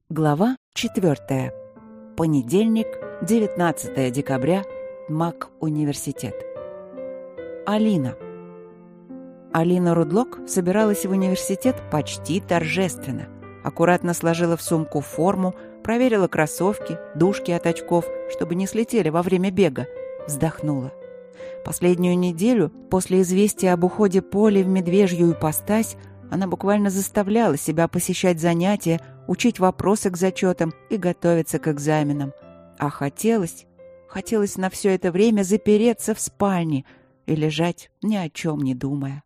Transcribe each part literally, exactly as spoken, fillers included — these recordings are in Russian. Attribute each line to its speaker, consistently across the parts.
Speaker 1: Глава четвертая. Понедельник, девятнадцатое декабря. МАК-университет. Алина. Алина Рудлок собиралась в университет почти торжественно. Аккуратно сложила в сумку форму, проверила кроссовки, дужки от очков, чтобы не слетели во время бега. Вздохнула. Последнюю неделю, после известия об уходе Поли в медвежью ипостась, она буквально заставляла себя посещать занятия, учить вопросы к зачетам и готовиться к экзаменам. А хотелось, хотелось на все это время запереться в спальне и лежать, ни о чем не думая.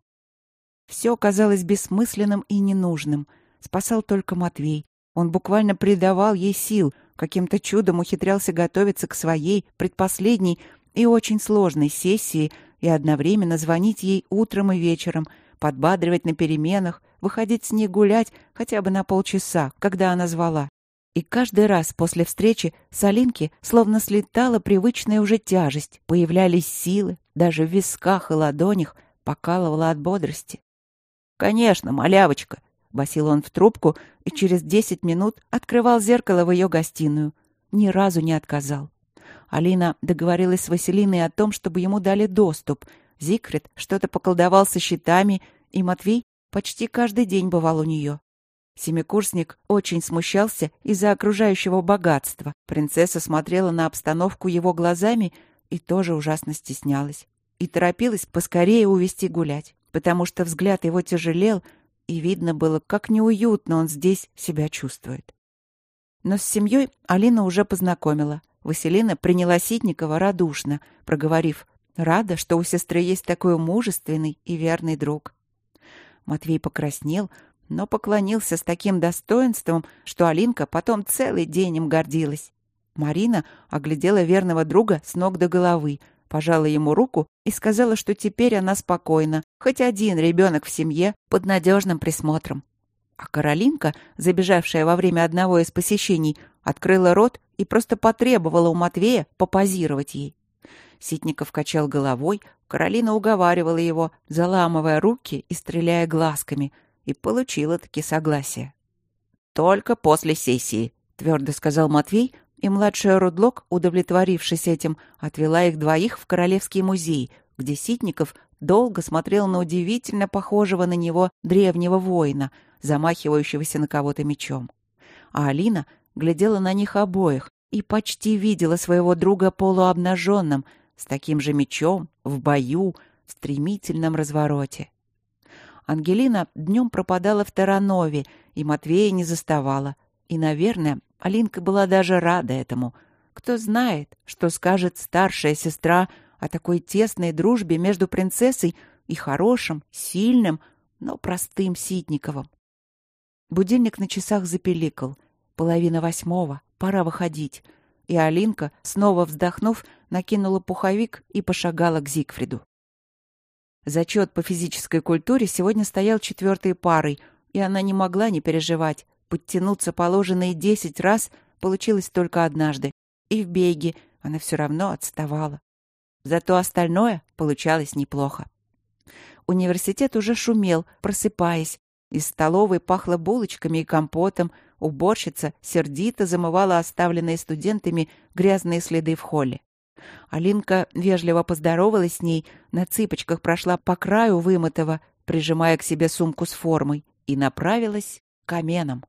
Speaker 1: Все казалось бессмысленным и ненужным. Спасал только Матвей. Он буквально придавал ей сил, каким-то чудом ухитрялся готовиться к своей, предпоследней и очень сложной сессии и одновременно звонить ей утром и вечером, подбадривать на переменах, выходить с ней гулять хотя бы на полчаса, когда она звала. И каждый раз после встречи с Алинки словно слетала привычная уже тяжесть, появлялись силы, даже в висках и ладонях покалывала от бодрости. «Конечно, малявочка!» — басил он в трубку и через десять минут открывал зеркало в ее гостиную. Ни разу не отказал. Алина договорилась с Василиной о том, чтобы ему дали доступ. Зигфрид что-то поколдовал со счетами, и Матвей почти каждый день бывал у нее. Семикурсник очень смущался из-за окружающего богатства. Принцесса смотрела на обстановку его глазами и тоже ужасно стеснялась. И торопилась поскорее увести гулять, потому что взгляд его тяжелел, и видно было, как неуютно он здесь себя чувствует. Но с семьей Алина уже познакомила. Василина приняла Ситникова радушно, проговорив: «Рада, что у сестры есть такой мужественный и верный друг». Матвей покраснел, но поклонился с таким достоинством, что Алинка потом целый день им гордилась. Марина оглядела верного друга с ног до головы, пожала ему руку и сказала, что теперь она спокойна, хоть один ребенок в семье под надежным присмотром. А Каролинка, забежавшая во время одного из посещений, открыла рот и просто потребовала у Матвея попозировать ей. Ситников качал головой, Каролина уговаривала его, заламывая руки и стреляя глазками, и получила-таки согласие. «Только после сессии», — твердо сказал Матвей, и младшая Рудлок, удовлетворившись этим, отвела их двоих в Королевский музей, где Ситников долго смотрел на удивительно похожего на него древнего воина, замахивающегося на кого-то мечом. А Алина глядела на них обоих и почти видела своего друга полуобнаженным, с таким же мечом, в бою, в стремительном развороте. Ангелина днем пропадала в Таранове, и Матвея не заставала. И, наверное, Алинка была даже рада этому. Кто знает, что скажет старшая сестра о такой тесной дружбе между принцессой и хорошим, сильным, но простым Ситниковым. Будильник на часах запеликал. Половина восьмого, пора выходить. И Алинка, снова вздохнув, накинула пуховик и пошагала к Зигфриду. Зачет по физической культуре сегодня стоял четвертой парой, и она не могла не переживать. Подтянуться положенные десять раз получилось только однажды, и в беге она все равно отставала. Зато остальное получалось неплохо. Университет уже шумел, просыпаясь. Из столовой пахло булочками и компотом, уборщица сердито замывала оставленные студентами грязные следы в холле. Алинка вежливо поздоровалась с ней, на цыпочках прошла по краю вымытого, прижимая к себе сумку с формой, и направилась к Аменам.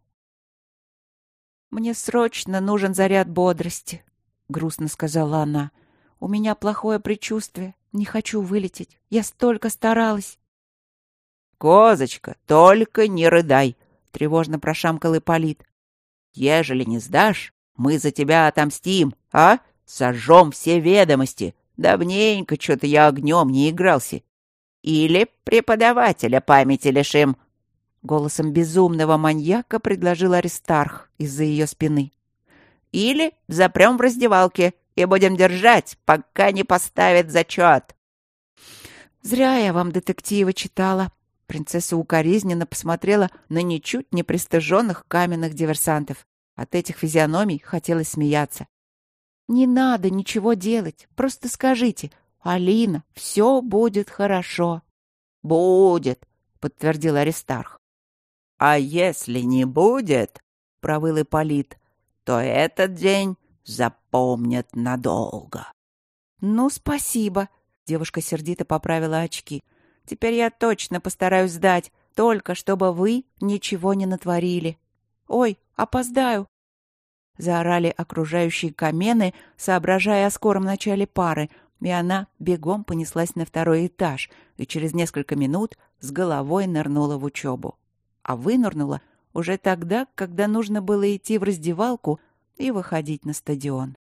Speaker 1: «Мне срочно нужен заряд бодрости», — грустно сказала она. «У меня плохое предчувствие, не хочу вылететь, я столько старалась». «Козочка, только не рыдай!» — тревожно прошамкал Ипполит. «Ежели не сдашь, мы за тебя отомстим, а? Сожжем все ведомости. Давненько что-то я огнем не игрался. Или преподавателя памяти лишим!» Голосом безумного маньяка предложил Аристарх из-за ее спины. «Или запрем в раздевалке и будем держать, пока не поставят зачет». «Зря я вам детективы читала». Принцесса укоризненно посмотрела на ничуть не пристыженных каменных диверсантов. От этих физиономий хотелось смеяться. «Не надо ничего делать. Просто скажите: Алина, все будет хорошо». «Будет», — подтвердил Аристарх. «А если не будет, провыл Ипполит, то этот день запомнят надолго. «Ну, спасибо», — девушка сердито поправила очки. «Теперь я точно постараюсь сдать, только чтобы вы ничего не натворили. Ой, опоздаю!» Заорали окружающие камены, соображая о скором начале пары, и она бегом понеслась на второй этаж и через несколько минут с головой нырнула в учебу. А вынырнула уже тогда, когда нужно было идти в раздевалку и выходить на стадион.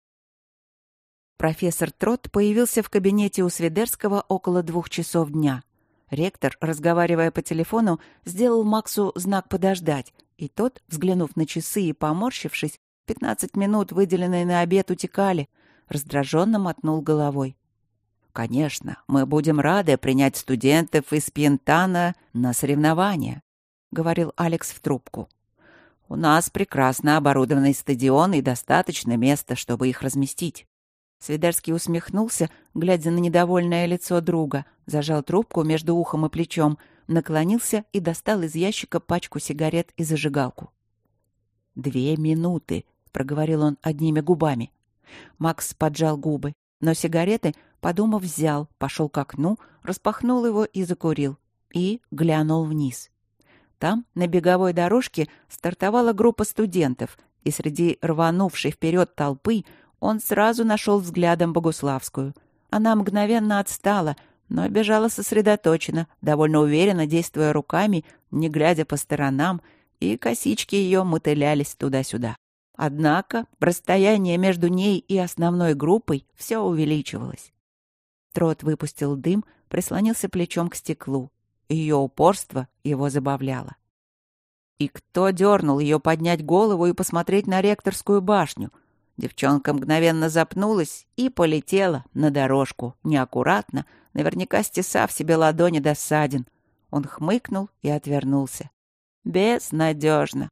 Speaker 1: Профессор Трот появился в кабинете у Свидерского около двух часов дня. Ректор, разговаривая по телефону, сделал Максу знак «подождать», и тот, взглянув на часы и поморщившись, пятнадцать минут, выделенные на обед, утекали, раздраженно мотнул головой. «Конечно, мы будем рады принять студентов из Пьентана на соревнования», — говорил Алекс в трубку. «У нас прекрасно оборудованный стадион и достаточно места, чтобы их разместить». Свидерский усмехнулся, глядя на недовольное лицо друга, зажал трубку между ухом и плечом, наклонился и достал из ящика пачку сигарет и зажигалку. «Две минуты», — проговорил он одними губами. Макс поджал губы, но сигареты, подумав, взял, пошел к окну, распахнул его и закурил. И глянул вниз. Там, на беговой дорожке, стартовала группа студентов, и среди рванувшей вперед толпы он сразу нашел взглядом Богуславскую. Она мгновенно отстала, но бежала сосредоточенно, довольно уверенно действуя руками, не глядя по сторонам, и косички ее мотылялись туда-сюда. Однако расстояние между ней и основной группой все увеличивалось. Трот выпустил дым, прислонился плечом к стеклу. Ее упорство его забавляло. И кто дернул ее поднять голову и посмотреть на ректорскую башню? Девчонка мгновенно запнулась и полетела на дорожку, неаккуратно, наверняка стесав себе ладони до ссадин. Он хмыкнул и отвернулся. Безнадежно.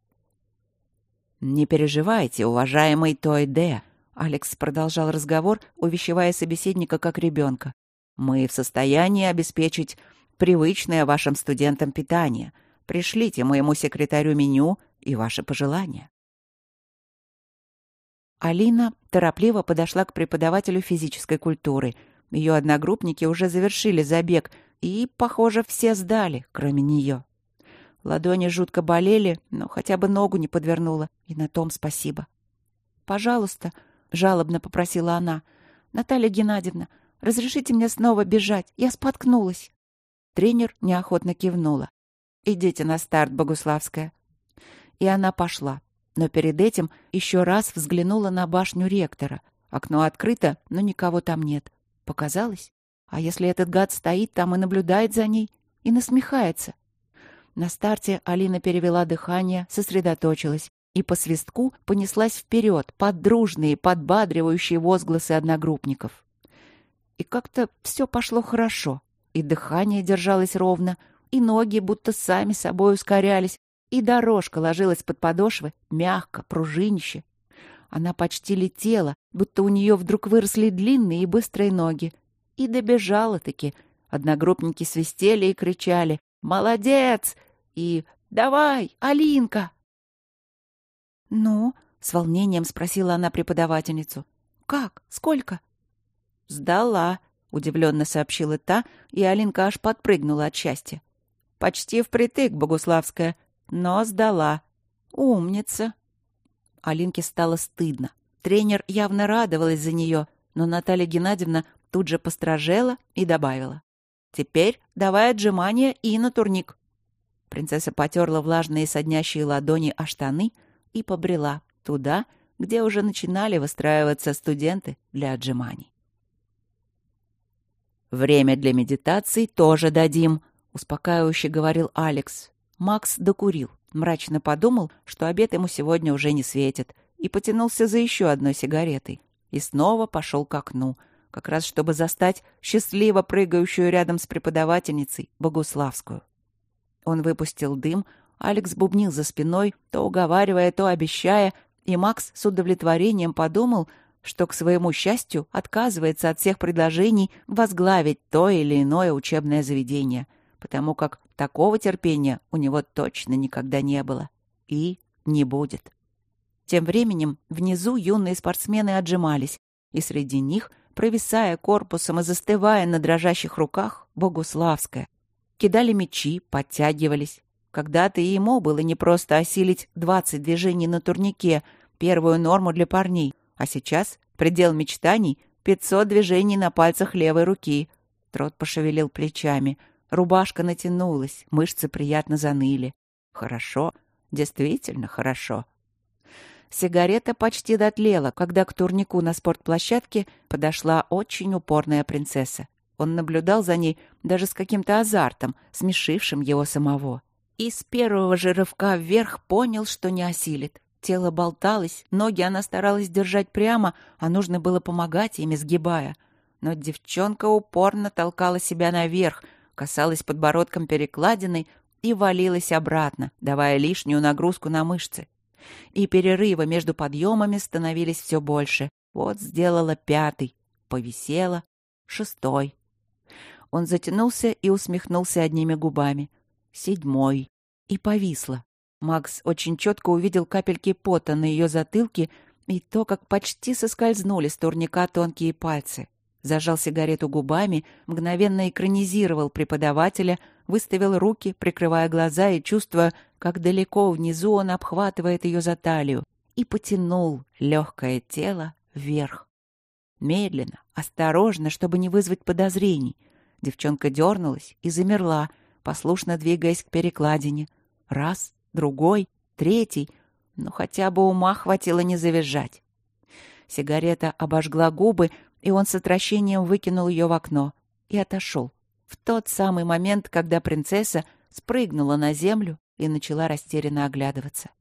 Speaker 1: «Не переживайте, уважаемый Той-Де», — Алекс продолжал разговор, увещевая собеседника как ребенка. «Мы в состоянии обеспечить привычное вашим студентам питание. Пришлите моему секретарю меню и ваши пожелания». Алина торопливо подошла к преподавателю физической культуры. Ее одногруппники уже завершили забег, и, похоже, все сдали, кроме нее. Ладони жутко болели, но хотя бы ногу не подвернула, и на том спасибо. «Пожалуйста», — жалобно попросила она, — «Наталья Геннадьевна, разрешите мне снова бежать, я споткнулась». Тренер неохотно кивнула. «Идите на старт, Богуславская». И она пошла. Но перед этим еще раз взглянула на башню ректора. Окно открыто, но никого там нет. Показалось? А если этот гад стоит там и наблюдает за ней? И насмехается? На старте Алина перевела дыхание, сосредоточилась и по свистку понеслась вперед под дружные, подбадривающие возгласы одногруппников. И как-то все пошло хорошо. И дыхание держалось ровно, и ноги будто сами собой ускорялись, и дорожка ложилась под подошвы мягко, пружинище. Она почти летела, будто у нее вдруг выросли длинные и быстрые ноги. И добежала-таки. Одногруппники свистели и кричали «Молодец!» и «Давай, Алинка!» «Ну?» — с волнением спросила она преподавательницу. «Как? Сколько?» «Сдала», — удивленно сообщила та, и Алинка аж подпрыгнула от счастья. «Почти впритык, Богуславская, но сдала. Умница!» Алинке стало стыдно. Тренер явно радовалась за нее, но Наталья Геннадьевна тут же постражела и добавила: «Теперь давай отжимания и на турник». Принцесса потерла влажные соднящие ладони о штаны и побрела туда, где уже начинали выстраиваться студенты для отжиманий. «Время для медитации тоже дадим», — успокаивающе говорил Алекс. Макс докурил, мрачно подумал, что обед ему сегодня уже не светит, и потянулся за еще одной сигаретой. И снова пошел к окну, как раз чтобы застать счастливо прыгающую рядом с преподавательницей Богуславскую. Он выпустил дым, Алекс бубнил за спиной, то уговаривая, то обещая, и Макс с удовлетворением подумал, что, к своему счастью, отказывается от всех предложений возглавить то или иное учебное заведение, потому как такого терпения у него точно никогда не было и не будет. Тем временем внизу юные спортсмены отжимались, и среди них, провисая корпусом и застывая на дрожащих руках, Богуславская. Кидали мячи, подтягивались. Когда-то и ему было непросто осилить двадцать движений на турнике, первую норму для парней, а сейчас предел мечтаний — пятьсот движений на пальцах левой руки. Трот пошевелил плечами. Рубашка натянулась, мышцы приятно заныли. Хорошо, действительно хорошо. Сигарета почти дотлела, когда к турнику на спортплощадке подошла очень упорная принцесса. Он наблюдал за ней даже с каким-то азартом, смешившим его самого. И с первого же рывка вверх понял, что не осилит. Тело болталось, ноги она старалась держать прямо, а нужно было помогать ими, сгибая. Но девчонка упорно толкала себя наверх, касалась подбородком перекладиной и валилась обратно, давая лишнюю нагрузку на мышцы. И перерывы между подъемами становились все больше. Вот сделала пятый, повисела, шестой. Он затянулся и усмехнулся одними губами. Седьмой. И повисла. Макс очень четко увидел капельки пота на ее затылке и то, как почти соскользнули с турника тонкие пальцы. Зажал сигарету губами, мгновенно экранизировал преподавателя, выставил руки, прикрывая глаза и чувствуя, как далеко внизу он обхватывает ее за талию, и потянул легкое тело вверх. Медленно, осторожно, чтобы не вызвать подозрений. Девчонка дернулась и замерла, послушно двигаясь к перекладине. Раз, другой, третий, но хотя бы ума хватило не завизжать. Сигарета обожгла губы, и он с отвращением выкинул ее в окно и отошел. В тот самый момент, когда принцесса спрыгнула на землю и начала растерянно оглядываться.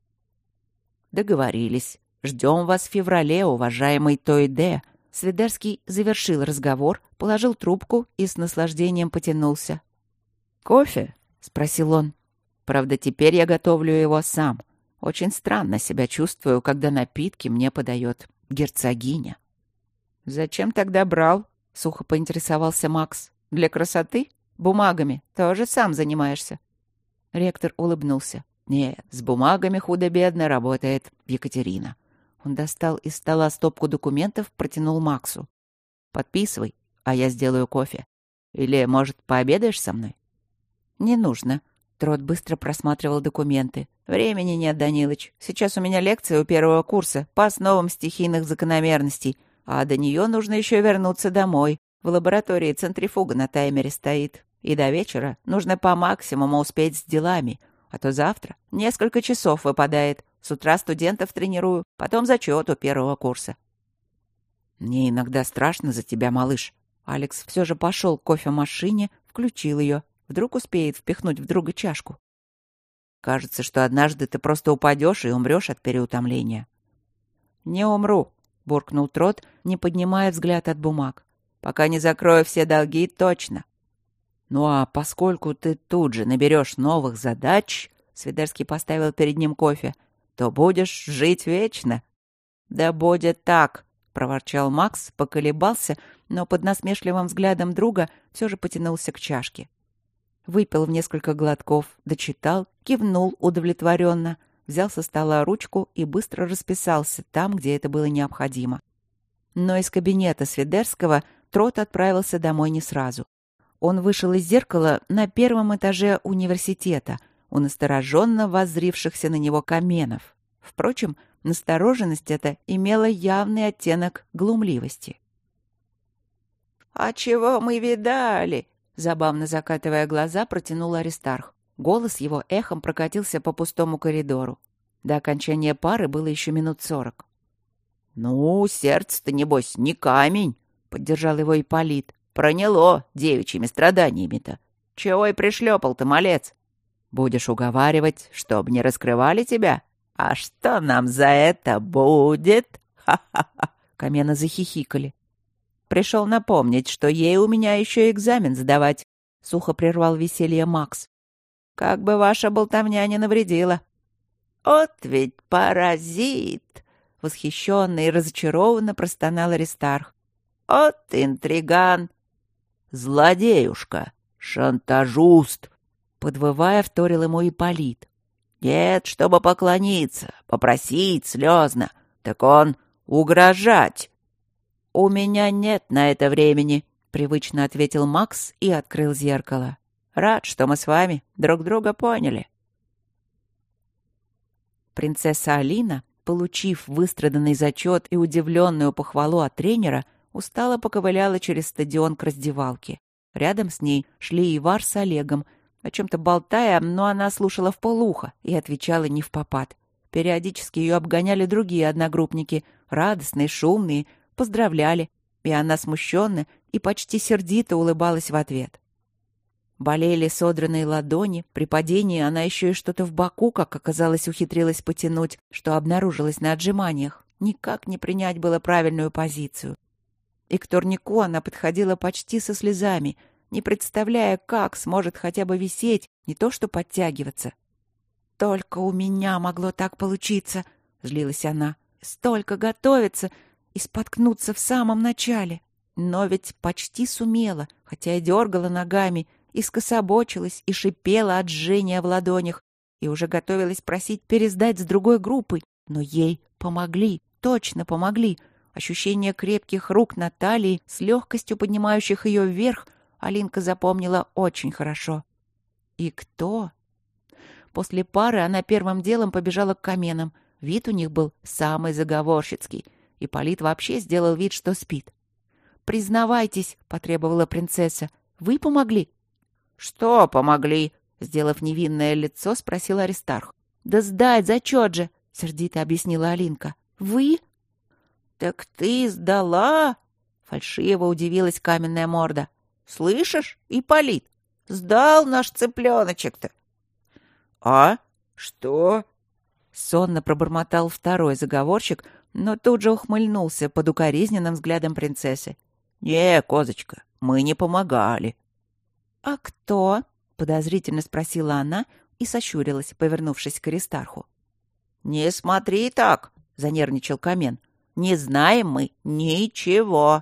Speaker 1: «Договорились. Ждем вас в феврале, уважаемый Тойде». Свидерский завершил разговор, положил трубку и с наслаждением потянулся. «Кофе?» — спросил он. «Правда, теперь я готовлю его сам. Очень странно себя чувствую, когда напитки мне подает герцогиня». «Зачем тогда брал?» — сухо поинтересовался Макс. «Для красоты? Бумагами тоже сам занимаешься?» Ректор улыбнулся. «Нет, с бумагами худо-бедно работает Екатерина». Он достал из стола стопку документов, протянул Максу. «Подписывай, а я сделаю кофе. Или, может, пообедаешь со мной?» «Не нужно». Трот быстро просматривал документы. «Времени нет, Данилыч. Сейчас у меня лекция у первого курса по основам стихийных закономерностей, а до нее нужно еще вернуться домой. В лаборатории центрифуга на таймере стоит. И до вечера нужно по максимуму успеть с делами, а то завтра несколько часов выпадает. С утра студентов тренирую, потом зачет у первого курса». «Мне иногда страшно за тебя, малыш». Алекс все же пошел к кофемашине, включил ее. Вдруг успеет впихнуть в друга чашку. «Кажется, что однажды ты просто упадешь и умрешь от переутомления». «Не умру», — буркнул Трот, не поднимая взгляд от бумаг. «Пока не закрою все долги, точно». «Ну а поскольку ты тут же наберешь новых задач», — Свидерский поставил перед ним кофе, «то будешь жить вечно». «Да будет так», — проворчал Макс, поколебался, но под насмешливым взглядом друга все же потянулся к чашке. Выпил в несколько глотков, дочитал, кивнул удовлетворенно, взял со стола ручку и быстро расписался там, где это было необходимо. Но из кабинета Свидерского Трот отправился домой не сразу. Он вышел из зеркала на первом этаже университета, у настороженно воззрившихся на него каменов. Впрочем, настороженность эта имела явный оттенок глумливости. «А чего мы видали?» — забавно закатывая глаза, протянул Аристарх. Голос его эхом прокатился по пустому коридору. До окончания пары было еще минут сорок. «Ну, сердце-то, небось, не камень», — поддержал его Ипполит. «Проняло девичьими страданиями-то. Чего и пришлепал-то, малец? Будешь уговаривать, чтоб не раскрывали тебя? А что нам за это будет?» «Ха-ха-ха!» Камены захихикали. «Пришел напомнить, что ей у меня еще экзамен сдавать», — сухо прервал веселье Макс. «Как бы ваша болтовня не навредила». «От ведь паразит!» — восхищенно и разочарованно простонал Аристарх. «От интриган!» «Злодеюшка! Шантажуст!» — подвывая, вторил ему Ипполит.
Speaker 2: Нет, чтобы поклониться, попросить слезно. Так он угрожать. «У меня нет на это времени», — привычно ответил Макс и открыл зеркало. «Рад, что мы с вами друг друга поняли». Принцесса Алина, получив выстраданный зачет и удивленную похвалу от тренера, устало поковыляла через стадион к раздевалке. Рядом с ней шли Ивар с Олегом, о чем-то болтая, но она слушала вполуха и отвечала невпопад. Периодически ее обгоняли другие одногруппники, радостные, шумные, поздравляли, и она смущенно и почти сердито улыбалась в ответ. Болели содранные ладони, при падении она еще и что-то в боку, как оказалось, ухитрилась потянуть, что обнаружилось на отжиманиях. Никак не принять было правильную позицию. И к турнику она подходила почти со слезами, не представляя, как сможет хотя бы висеть, не то что подтягиваться. «Только у меня могло так получиться», — злилась она. «Столько готовиться и споткнуться в самом начале. Но ведь почти сумела, хотя и дергала ногами, и скособочилась, и шипела от жжения в ладонях, и уже готовилась просить пересдать с другой группой. Но ей помогли, точно помогли. Ощущение крепких рук на талии, с легкостью поднимающих ее вверх, Алинка запомнила очень хорошо. И кто? После пары она первым делом побежала к каменам. Вид у них был самый заговорщицкий. Ипполит вообще сделал вид, что спит. «Признавайтесь», — потребовала принцесса, — «вы помогли?» «Что помогли?» — сделав невинное лицо, спросил Аристарх. «Да сдать зачет же», — сердито объяснила Алинка. «Вы?» «Так ты сдала?» — фальшиво удивилась каменная морда. «Слышишь, Ипполит, сдал наш цыпленочек-то». «А? Что?» — сонно пробормотал второй заговорщик, но тут же ухмыльнулся под укоризненным взглядом принцессы. «Не, козочка, мы не помогали». «А кто?» — подозрительно спросила она и сощурилась, повернувшись к Аристарху. «Не смотри так!» — занервничал Камен. «Не знаем мы ничего».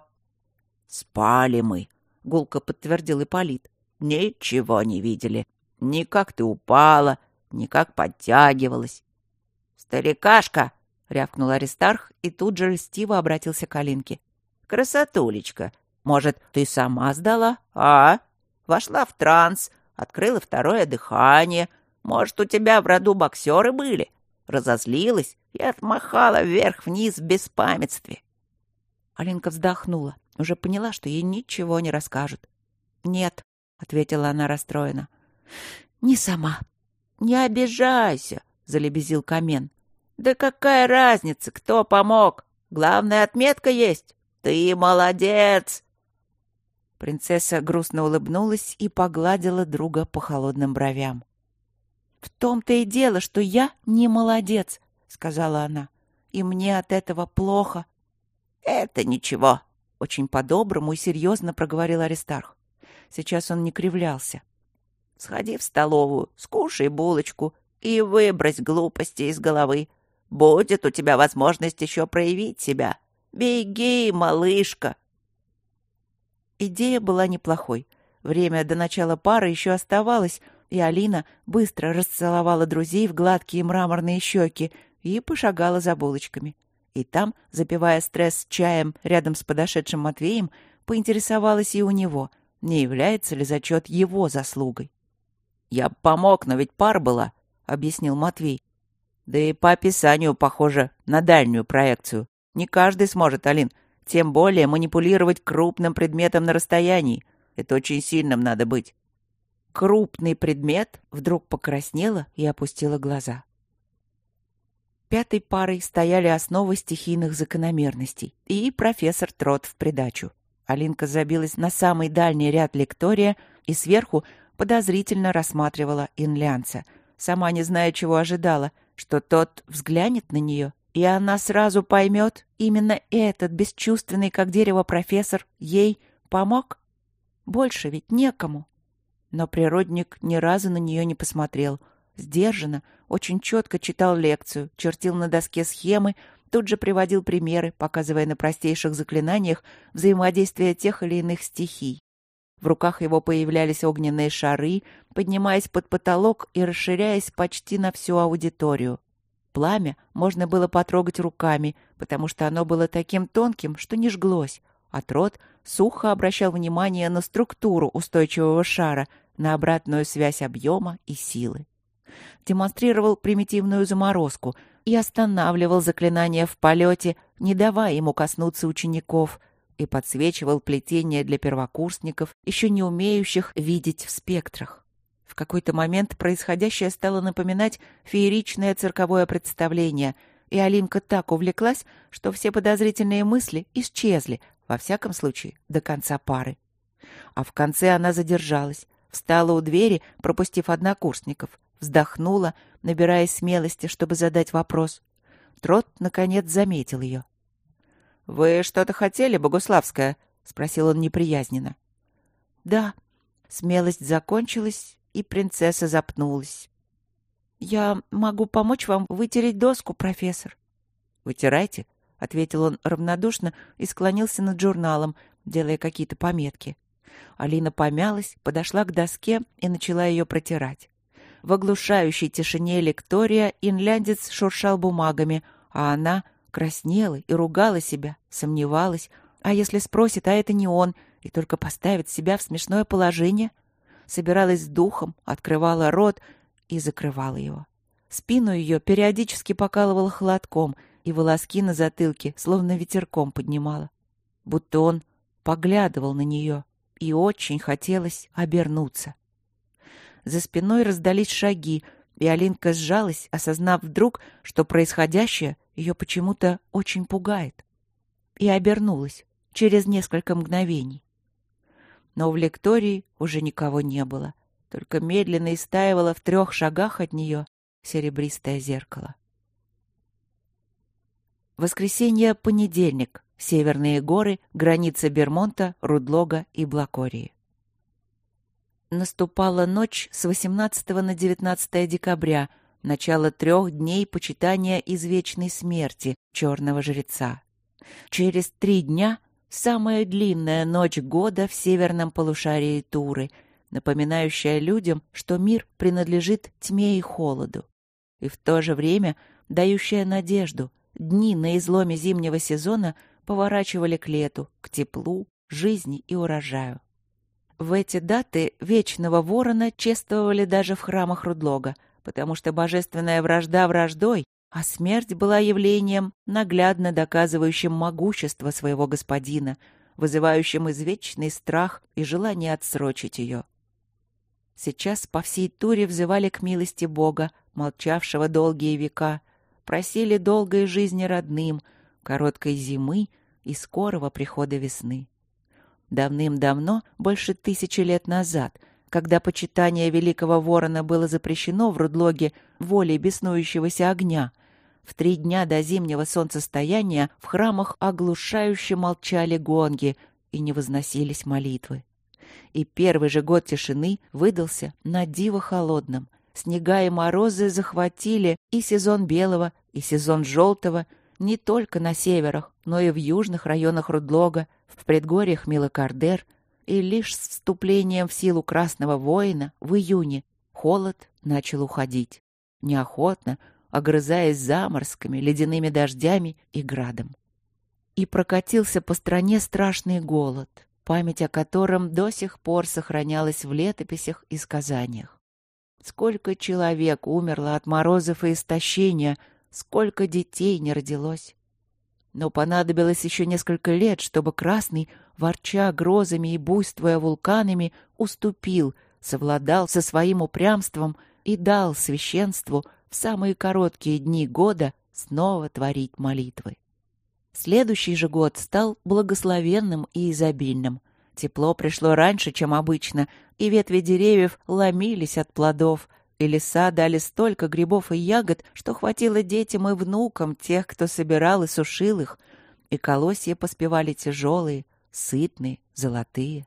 Speaker 2: «Спали мы», — гулко подтвердил Ипполит. «Ничего не видели. Ни как ты упала, ни как подтягивалась». «Старикашка!» — рявкнул Аристарх и тут же льстиво обратился к Алинке. «Красотулечка, может, ты сама сдала, а? Вошла в транс, открыла второе дыхание. Может, у тебя в роду боксеры были? Разозлилась и отмахала вверх-вниз в беспамятстве». Алинка вздохнула, уже поняла, что ей ничего не расскажут. «Нет», — ответила она расстроенно, — «не сама». «Не обижайся», — залебезил Камен. «Да какая разница, кто помог? Главная отметка есть. Ты молодец!» Принцесса грустно улыбнулась и погладила друга по холодным бровям. «В том-то и дело, что я не молодец», — сказала она. «И мне от этого плохо». «Это ничего», — очень по-доброму и серьезно проговорил Аристарх. Сейчас он не кривлялся. «Сходи в столовую, скушай булочку и выбрось глупости из головы. Будет у тебя возможность еще проявить себя. Беги, малышка!» Идея была неплохой. Время до начала пары еще оставалось, и Алина быстро расцеловала друзей в гладкие мраморные щеки и пошагала за булочками. И там, запивая стресс чаем рядом с подошедшим Матвеем, поинтересовалась и у него, не является ли зачет его заслугой. «Я помог, но ведь пара была», — объяснил Матвей. «Да и по описанию похоже на дальнюю проекцию. Не каждый сможет, Алин, тем более манипулировать крупным предметом на расстоянии. Это очень сильным надо быть». Крупный предмет вдруг покраснела и опустила глаза. Пятой парой стояли основы стихийных закономерностей и профессор Трот в придачу. Алинка забилась на самый дальний ряд лектория и сверху подозрительно рассматривала инлянца, сама не зная, чего ожидала, что тот взглянет на нее, и она сразу поймет, именно этот бесчувственный, как дерево, профессор ей помог. Больше ведь некому. Но природник ни разу на нее не посмотрел. Сдержанно, очень четко читал лекцию, чертил на доске схемы, тут же приводил примеры, показывая на простейших заклинаниях взаимодействие тех или иных стихий. В руках его появлялись огненные шары, поднимаясь под потолок и расширяясь почти на всю аудиторию. Пламя можно было потрогать руками, потому что оно было таким тонким, что не жглось, а Трот сухо обращал внимание на структуру устойчивого шара, на обратную связь объема и силы. Демонстрировал примитивную заморозку и останавливал заклинания в полете, не давая ему коснуться учеников, и подсвечивал плетение для первокурсников, еще не умеющих видеть в спектрах. В какой-то момент происходящее стало напоминать фееричное цирковое представление, и Алинка так увлеклась, что все подозрительные мысли исчезли, во всяком случае, до конца пары. А в конце она задержалась, встала у двери, пропустив однокурсников, вздохнула, набираясь смелости, чтобы задать вопрос. Трот, наконец, заметил ее. «Вы что-то хотели, Богуславская?» — спросил он неприязненно. «Да». Смелость закончилась, и принцесса запнулась. «Я могу помочь вам вытереть доску, профессор». «Вытирайте», — ответил он равнодушно и склонился над журналом, делая какие-то пометки. Алина помялась, подошла к доске и начала ее протирать. В оглушающей тишине лектория инляндец шуршал бумагами, а она краснела и ругала себя, сомневалась. А если спросит, а это не он, и только поставит себя в смешное положение? Собиралась с духом, открывала рот и закрывала его. Спину ее периодически покалывала холодком, и волоски на затылке словно ветерком поднимала. Будто он поглядывал на нее, и очень хотелось обернуться. За спиной раздались шаги, и Алинка сжалась, осознав вдруг, что происходящее ее почему-то очень пугает. И обернулась через несколько мгновений. Но в лектории уже никого не было, только медленно истаивало в трех шагах от нее серебристое зеркало. Воскресенье, понедельник. Северные горы, граница Бермонта, Рудлога и Блакории. Наступала ночь с восемнадцатого на девятнадцатое декабря, начало трех дней почитания извечной смерти черного жреца. Через три дня самая длинная ночь года в северном полушарии Туры, напоминающая людям, что мир принадлежит тьме и холоду, и в то же время дающая надежду. Дни на изломе зимнего сезона поворачивали к лету, к теплу, жизни и урожаю. В эти даты Вечного Ворона чествовали даже в храмах Рудлога, потому что божественная вражда враждой, а смерть была явлением, наглядно доказывающим могущество своего господина, вызывающим извечный страх и желание отсрочить ее. Сейчас по всей Туре взывали к милости Бога, молчавшего долгие века, просили долгой жизни родным, короткой зимы и скорого прихода весны. Давным-давно, больше тысячи лет назад, когда почитание Великого Ворона было запрещено в Рудлоге волей беснующегося огня, в три дня до зимнего солнцестояния в храмах оглушающе молчали гонги и не возносились молитвы. И первый же год тишины выдался на диво холодным. Снега и морозы захватили и сезон белого, и сезон желтого не только на северах, но и в южных районах Рудлога, в предгорьях Милокардер, и лишь с вступлением в силу Красного Воина в июне холод начал уходить, неохотно, огрызаясь заморскими, ледяными дождями и градом. И прокатился по стране страшный голод, память о котором до сих пор сохранялась в летописях и сказаниях. Сколько человек умерло от морозов и истощения, сколько детей не родилось. Но понадобилось еще несколько лет, чтобы Красный, ворча грозами и буйствуя вулканами, уступил, совладал со своим упрямством и дал священству в самые короткие дни года снова творить молитвы. Следующий же год стал благословенным и изобильным. Тепло пришло раньше, чем обычно, и ветви деревьев ломились от плодов, и леса дали столько грибов и ягод, что хватило детям и внукам тех, кто собирал и сушил их, и колосья поспевали тяжелые, сытные, золотые.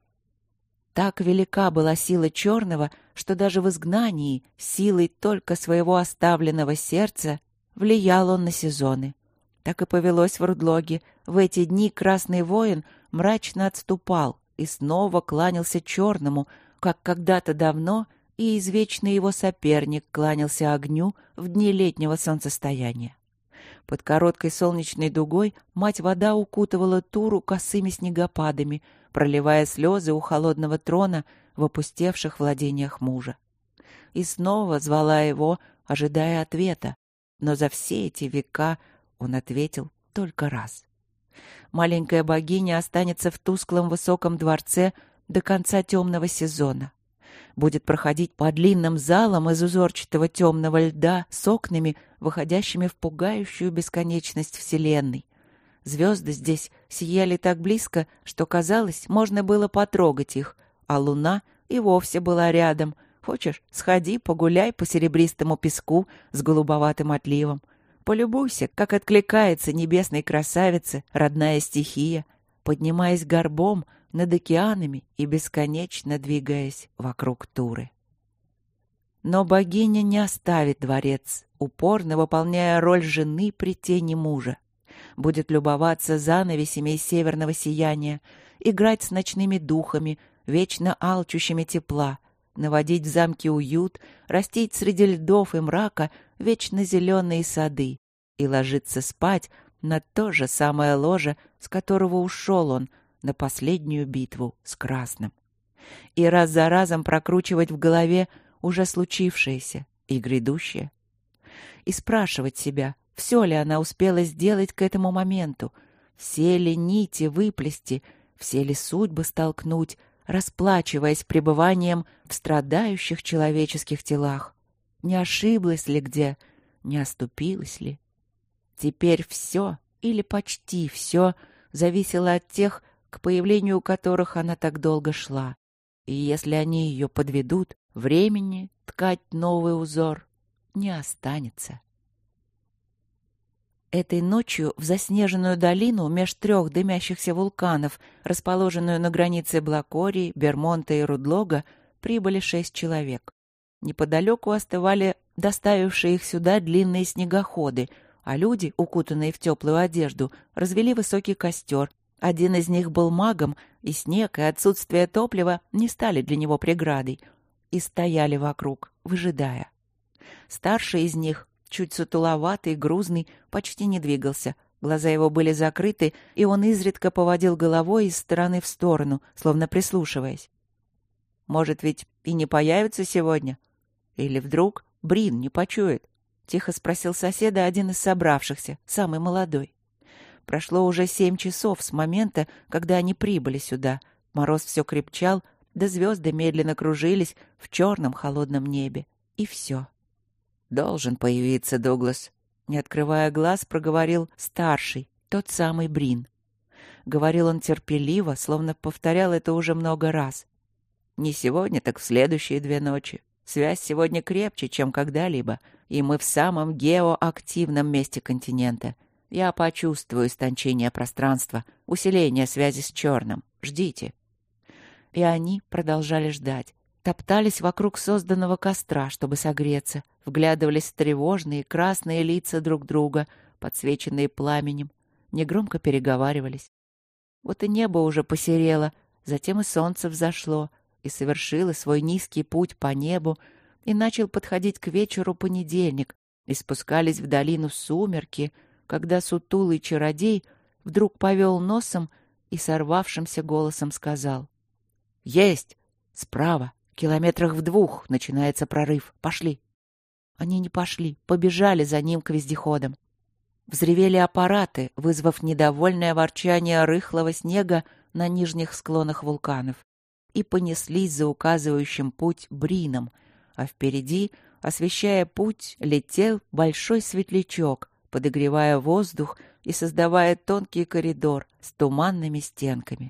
Speaker 2: Так велика была сила черного, что даже в изгнании, силой только своего оставленного сердца, влиял он на сезоны. Так и повелось в Рудлоге. В эти дни Красный Воин мрачно отступал, и снова кланялся черному, как когда-то давно и извечный его соперник кланялся огню в дни летнего солнцестояния. Под короткой солнечной дугой мать-вода укутывала Туру косыми снегопадами, проливая слезы у холодного трона в опустевших владениях мужа. И снова звала его, ожидая ответа, но за все эти века он ответил только раз. Маленькая богиня останется в тусклом высоком дворце до конца темного сезона. Будет проходить по длинным залам из узорчатого темного льда с окнами, выходящими в пугающую бесконечность Вселенной. Звезды здесь сияли так близко, что, казалось, можно было потрогать их, а луна и вовсе была рядом. Хочешь, сходи, погуляй по серебристому песку с голубоватым отливом. Полюбуйся, как откликается небесной красавице родная стихия, поднимаясь горбом над океанами и бесконечно двигаясь вокруг Туры. Но богиня не оставит дворец, упорно выполняя роль жены при тени мужа. Будет любоваться занавесями из северного сияния, играть с ночными духами, вечно алчущими тепла, наводить в замке уют, растить среди льдов и мрака вечно зеленые сады и ложиться спать на то же самое ложе, с которого ушел он на последнюю битву с Красным. И раз за разом прокручивать в голове уже случившееся и грядущее. И спрашивать себя, все ли она успела сделать к этому моменту, все ли нити выплести, все ли судьбы столкнуть, расплачиваясь пребыванием в страдающих человеческих телах. Не ошиблась ли где, не оступилась ли? Теперь все, или почти все, зависело от тех, к появлению которых она так долго шла. И если они ее подведут, времени ткать новый узор не останется. Этой ночью в заснеженную долину меж трех дымящихся вулканов, расположенную на границе Блакории, Бермонта и Рудлога, прибыли шесть человек. Неподалеку остывали доставившие их сюда длинные снегоходы, а люди, укутанные в теплую одежду, развели высокий костер. Один из них был магом, и снег и отсутствие топлива не стали для него преградой, и стояли вокруг, выжидая. Старший из них, чуть сутуловатый, грузный, почти не двигался. Глаза его были закрыты, и он изредка поводил головой из стороны в сторону, словно прислушиваясь. «Может, ведь и не появится сегодня? Или вдруг Брин не почует?» — тихо спросил соседа один из собравшихся, самый молодой. Прошло уже семь часов с момента, когда они прибыли сюда. Мороз все крепчал, да звезды медленно кружились в черном холодном небе. И все. «Должен появиться, Дуглас», — не открывая глаз, проговорил старший, тот самый Брин. Говорил он терпеливо, словно повторял это уже много раз. «Не сегодня, так в следующие две ночи. Связь сегодня крепче, чем когда-либо, и мы в самом геоактивном месте континента. Я почувствую истончение пространства, усиление связи с черным. Ждите». И они продолжали ждать. Топтались вокруг созданного костра, чтобы согреться, вглядывались в тревожные красные лица друг друга, подсвеченные пламенем, негромко переговаривались. Вот и небо уже посерело, затем и солнце взошло и совершило свой низкий путь по небу, и начал подходить к вечеру понедельник, и спускались в долину сумерки, когда сутулый чародей вдруг повел носом и сорвавшимся голосом сказал: «Есть! Справа, километрах в двух, начинается прорыв. Пошли!» Они не пошли, побежали за ним к вездеходам. Взревели аппараты, вызвав недовольное ворчание рыхлого снега на нижних склонах вулканов, и понеслись за указывающим путь Брином, а впереди, освещая путь, летел большой светлячок, подогревая воздух и создавая тонкий коридор с туманными стенками.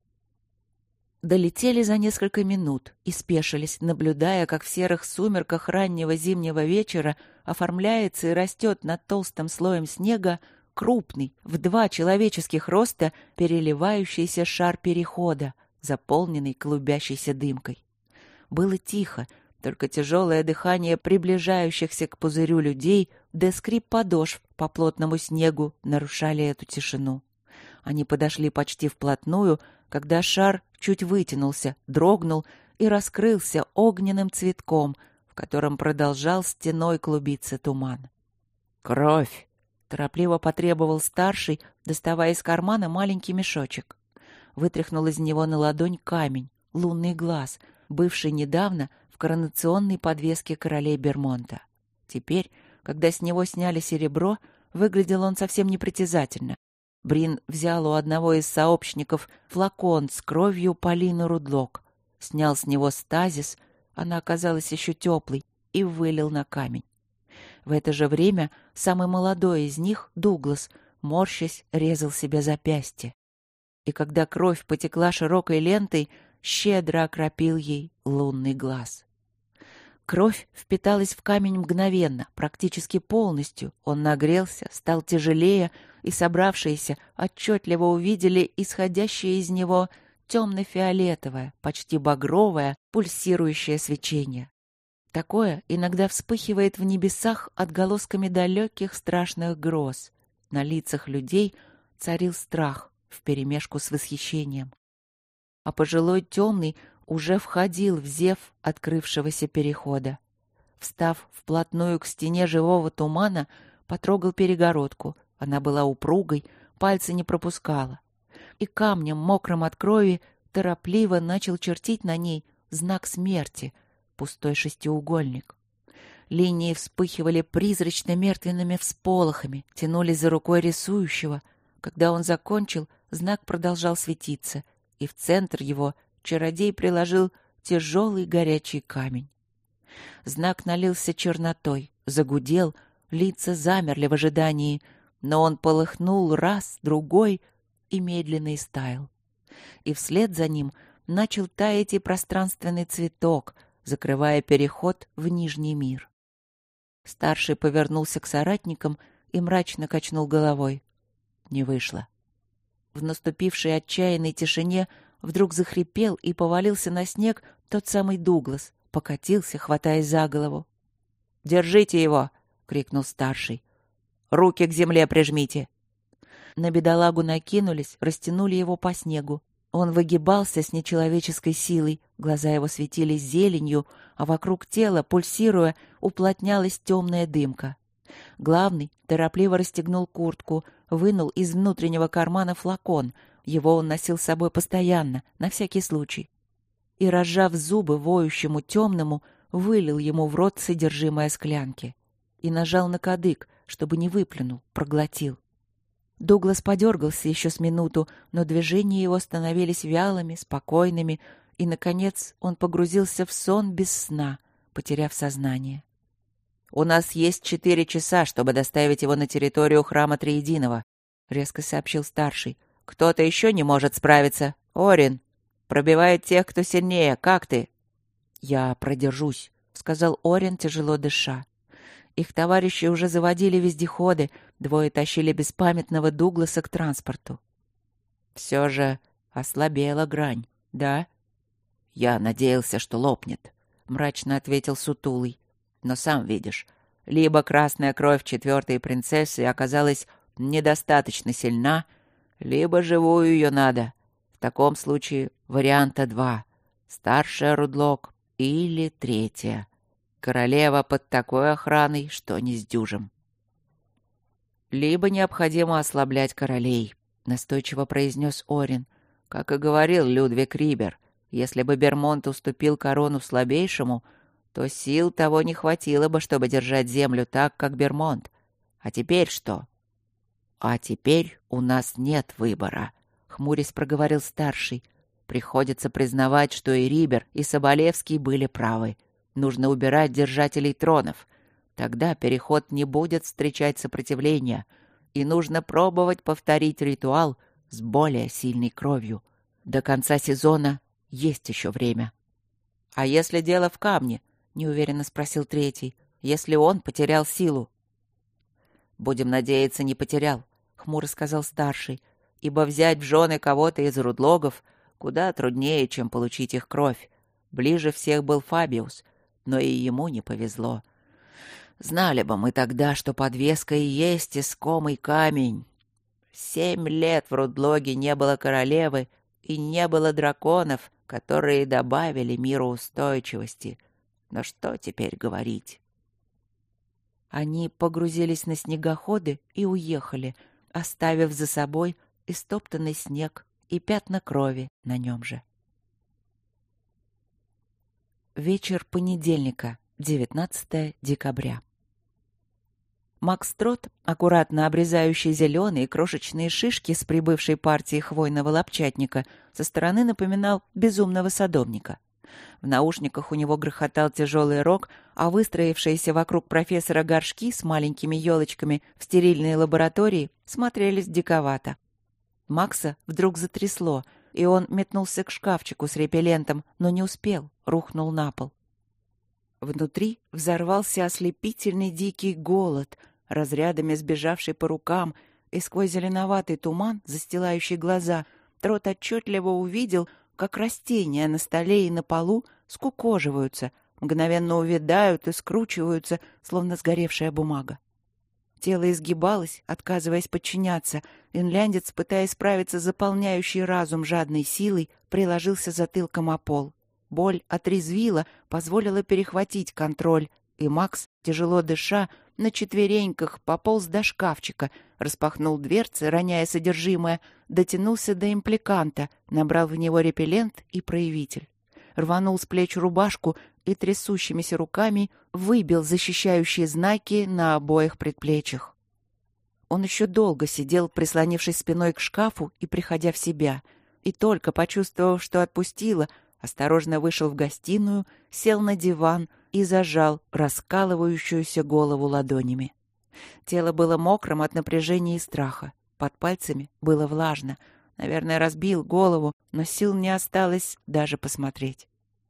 Speaker 2: Долетели за несколько минут и спешились, наблюдая, как в серых сумерках раннего зимнего вечера оформляется и растет над толстым слоем снега крупный, в два человеческих роста, переливающийся шар перехода, заполненный клубящейся дымкой. Было тихо, только тяжелое дыхание приближающихся к пузырю людей да скрип подошв по плотному снегу нарушали эту тишину. Они подошли почти вплотную, когда шар чуть вытянулся, дрогнул и раскрылся огненным цветком, в котором продолжал стеной клубиться туман. «Кровь!» — торопливо потребовал старший, доставая из кармана маленький мешочек. Вытряхнул из него на ладонь камень, лунный глаз, бывший недавно в коронационной подвеске королей Бермонта. Теперь, когда с него сняли серебро, выглядел он совсем непритязательно. Брин взял у одного из сообщников флакон с кровью Полины Рудлок, снял с него стазис, она оказалась еще теплой, и вылил на камень. В это же время самый молодой из них, Дуглас, морщась, резал себе запястье. И когда кровь потекла широкой лентой, щедро окропил ей лунный глаз. Кровь впиталась в камень мгновенно, практически полностью. Он нагрелся, стал тяжелее, и собравшиеся отчетливо увидели исходящее из него темно-фиолетовое, почти багровое, пульсирующее свечение. Такое иногда вспыхивает в небесах отголосками далеких страшных гроз. На лицах людей царил страх вперемешку с восхищением. А пожилой темный уже входил в зев открывшегося перехода. Встав вплотную к стене живого тумана, потрогал перегородку. Она была упругой, пальцы не пропускала. И камнем, мокрым от крови, торопливо начал чертить на ней знак смерти, пустой шестиугольник. Линии вспыхивали призрачно-мертвенными всполохами, тянулись за рукой рисующего. Когда он закончил, знак продолжал светиться, и в центр его чародей приложил тяжелый горячий камень. Знак налился чернотой, загудел, лица замерли в ожидании, но он полыхнул раз, другой и медленно истаял. И вслед за ним начал таять и пространственный цветок, закрывая переход в Нижний мир. Старший повернулся к соратникам и мрачно качнул головой. Не вышло. В наступившей отчаянной тишине вдруг захрипел и повалился на снег тот самый Дуглас, покатился, хватаясь за голову. «Держите его!» — крикнул старший. «Руки к земле прижмите!» На бедолагу накинулись, растянули его по снегу. Он выгибался с нечеловеческой силой, глаза его светились зеленью, а вокруг тела, пульсируя, уплотнялась темная дымка. Главный торопливо расстегнул куртку, вынул из внутреннего кармана флакон. Его он носил с собой постоянно, на всякий случай. И, разжав зубы воющему темному, вылил ему в рот содержимое склянки. И нажал на кадык, чтобы не выплюнул, проглотил. Дуглас подергался еще с минуту, но движения его становились вялыми, спокойными, и, наконец, он погрузился в сон без сна, потеряв сознание. «У нас есть четыре часа, чтобы доставить его на территорию храма Триединого», — резко сообщил старший. «Кто-то еще не может справиться. Орин пробивает тех, кто сильнее. Как ты?» «Я продержусь», — сказал Орин, тяжело дыша. Их товарищи уже заводили вездеходы, двое тащили беспамятного Дугласа к транспорту. «Все же ослабела грань, да?» «Я надеялся, что лопнет», — мрачно ответил сутулый. «Но сам видишь, либо красная кровь четвертой принцессы оказалась недостаточно сильна, либо живую ее надо. В таком случае варианта два. Старшая Рудлок или третья. Королева под такой охраной, что не сдюжим». «Либо необходимо ослаблять королей», — настойчиво произнес Орин. «Как и говорил Людвиг Рибер, если бы Бермонт уступил корону слабейшему, то сил того не хватило бы, чтобы держать землю так, как Бермонт. А теперь что?» «А теперь у нас нет выбора», — хмурясь проговорил старший. «Приходится признавать, что и Рибер, и Соболевский были правы. Нужно убирать держателей тронов. Тогда переход не будет встречать сопротивления, и нужно пробовать повторить ритуал с более сильной кровью. До конца сезона есть еще время». «А если дело в камне?» — неуверенно спросил третий. «Если он потерял силу?» «Будем надеяться, не потерял», — хмуро сказал старший, «ибо взять в жены кого-то из Рудлогов куда труднее, чем получить их кровь. Ближе всех был Фабиус, но и ему не повезло. Знали бы мы тогда, что подвеска и есть искомый камень. Семь лет в Рудлоге не было королевы, и не было драконов, которые добавили миру устойчивости. Но что теперь говорить?
Speaker 1: Они погрузились на снегоходы и уехали, оставив за собой истоптанный снег и пятна крови на нем же. Вечер понедельника, девятнадцатое декабря. Макс Трот, аккуратно обрезающий зеленые крошечные шишки с прибывшей партии хвойного лапчатника, со стороны напоминал безумного садовника. В наушниках у него грохотал тяжелый рог, а выстроившиеся вокруг профессора горшки с маленькими елочками в стерильной лаборатории смотрелись диковато. Макса вдруг затрясло, и он метнулся к шкафчику с репеллентом, но не успел, рухнул на пол. Внутри взорвался ослепительный дикий голод, разрядами сбежавший по рукам, и сквозь зеленоватый туман, застилающий глаза, Трот отчетливо увидел, как растения на столе и на полу скукоживаются, мгновенно увядают и скручиваются, словно сгоревшая бумага. Тело изгибалось, отказываясь подчиняться. Инляндец, пытаясь справиться с заполняющей разум жадной силой, приложился затылком о пол. Боль отрезвила, позволила перехватить контроль, и Макс, тяжело дыша, на четвереньках пополз до шкафчика, распахнул дверцы, роняя содержимое, дотянулся до импликанта, набрал в него репеллент и проявитель. Рванул с плеч рубашку и трясущимися руками выбил защищающие знаки на обоих предплечьях. Он еще долго сидел, прислонившись спиной к шкафу и приходя в себя, и только почувствовав, что отпустило, осторожно вышел в гостиную, сел на диван и зажал раскалывающуюся голову ладонями. Тело было мокрым от напряжения и страха. Под пальцами было влажно. Наверное, разбил голову, но сил не осталось даже посмотреть.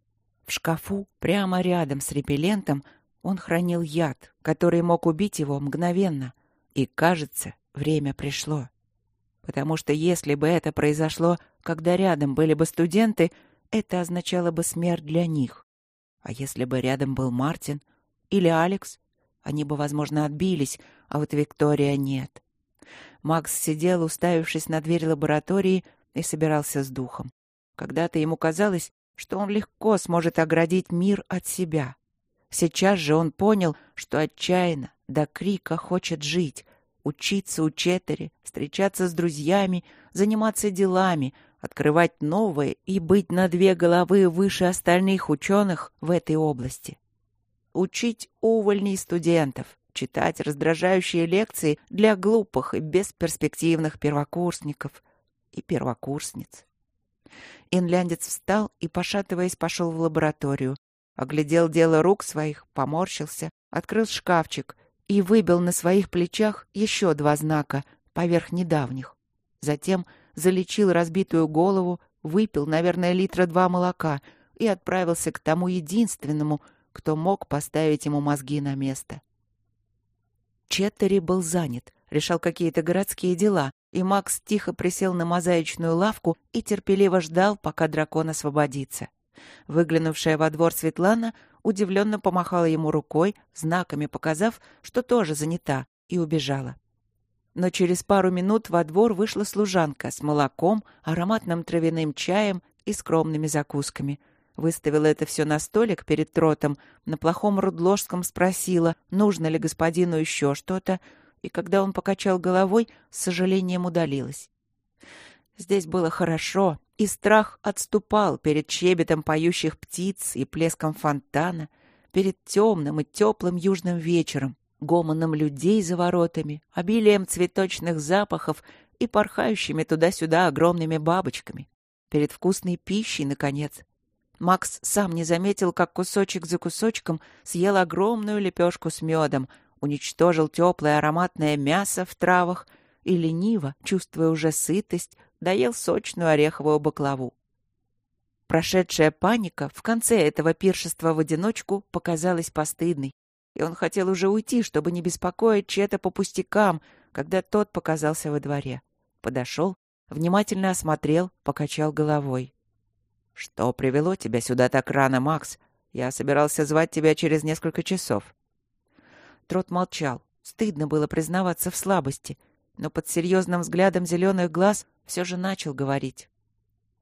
Speaker 1: В шкафу, прямо рядом с репеллентом, он хранил яд, который мог убить его мгновенно. И, кажется, время пришло. Потому что если бы это произошло, когда рядом были бы студенты, это означало бы смерть для них. А если бы рядом был Мартин или Алекс, они бы, возможно, отбились, а вот Виктория нет. Макс сидел, уставившись на дверь лаборатории, и собирался с духом. Когда-то ему казалось, что он легко сможет оградить мир от себя. Сейчас же он понял, что отчаянно, до крика хочет жить, учиться у Четтери, встречаться с друзьями, заниматься делами, открывать новое и быть на две головы выше остальных ученых в этой области. Учить увольней студентов, читать раздражающие лекции для глупых и бесперспективных первокурсников и первокурсниц. Инляндец встал и, пошатываясь, пошел в лабораторию, оглядел дело рук своих, поморщился, открыл шкафчик и выбил на своих плечах еще два знака поверх недавних. Затем залечил разбитую голову, выпил, наверное, литра два молока и отправился к тому единственному, кто мог поставить ему мозги на место. Четтери был занят, решал какие-то городские дела, и Макс тихо присел на мозаичную лавку и терпеливо ждал, пока дракон освободится. Выглянувшая во двор Светлана удивленно помахала ему рукой, знаками показав, что тоже занята, и убежала. Но через пару минут во двор вышла служанка с молоком, ароматным травяным чаем и скромными закусками. Выставила это все на столик перед Тротом, на плохом рудложском спросила, нужно ли господину еще что-то, и когда он покачал головой, с сожалением удалилась. Здесь было хорошо, и страх отступал перед щебетом поющих птиц и плеском фонтана, перед темным и теплым южным вечером, гомоном людей за воротами, обилием цветочных запахов и порхающими туда-сюда огромными бабочками, перед вкусной пищей, наконец. Макс сам не заметил, как кусочек за кусочком съел огромную лепешку с медом, уничтожил теплое ароматное мясо в травах и лениво, чувствуя уже сытость, доел сочную ореховую баклаву. Прошедшая паника в конце этого пиршества в одиночку показалась постыдной, и он хотел уже уйти, чтобы не беспокоить Чета по пустякам, когда тот показался во дворе. Подошел, внимательно осмотрел, покачал головой. «Что привело тебя сюда так рано, Макс? Я собирался звать тебя через несколько часов». Трот молчал. Стыдно было признаваться в слабости, но под серьезным взглядом зеленых глаз все же начал говорить.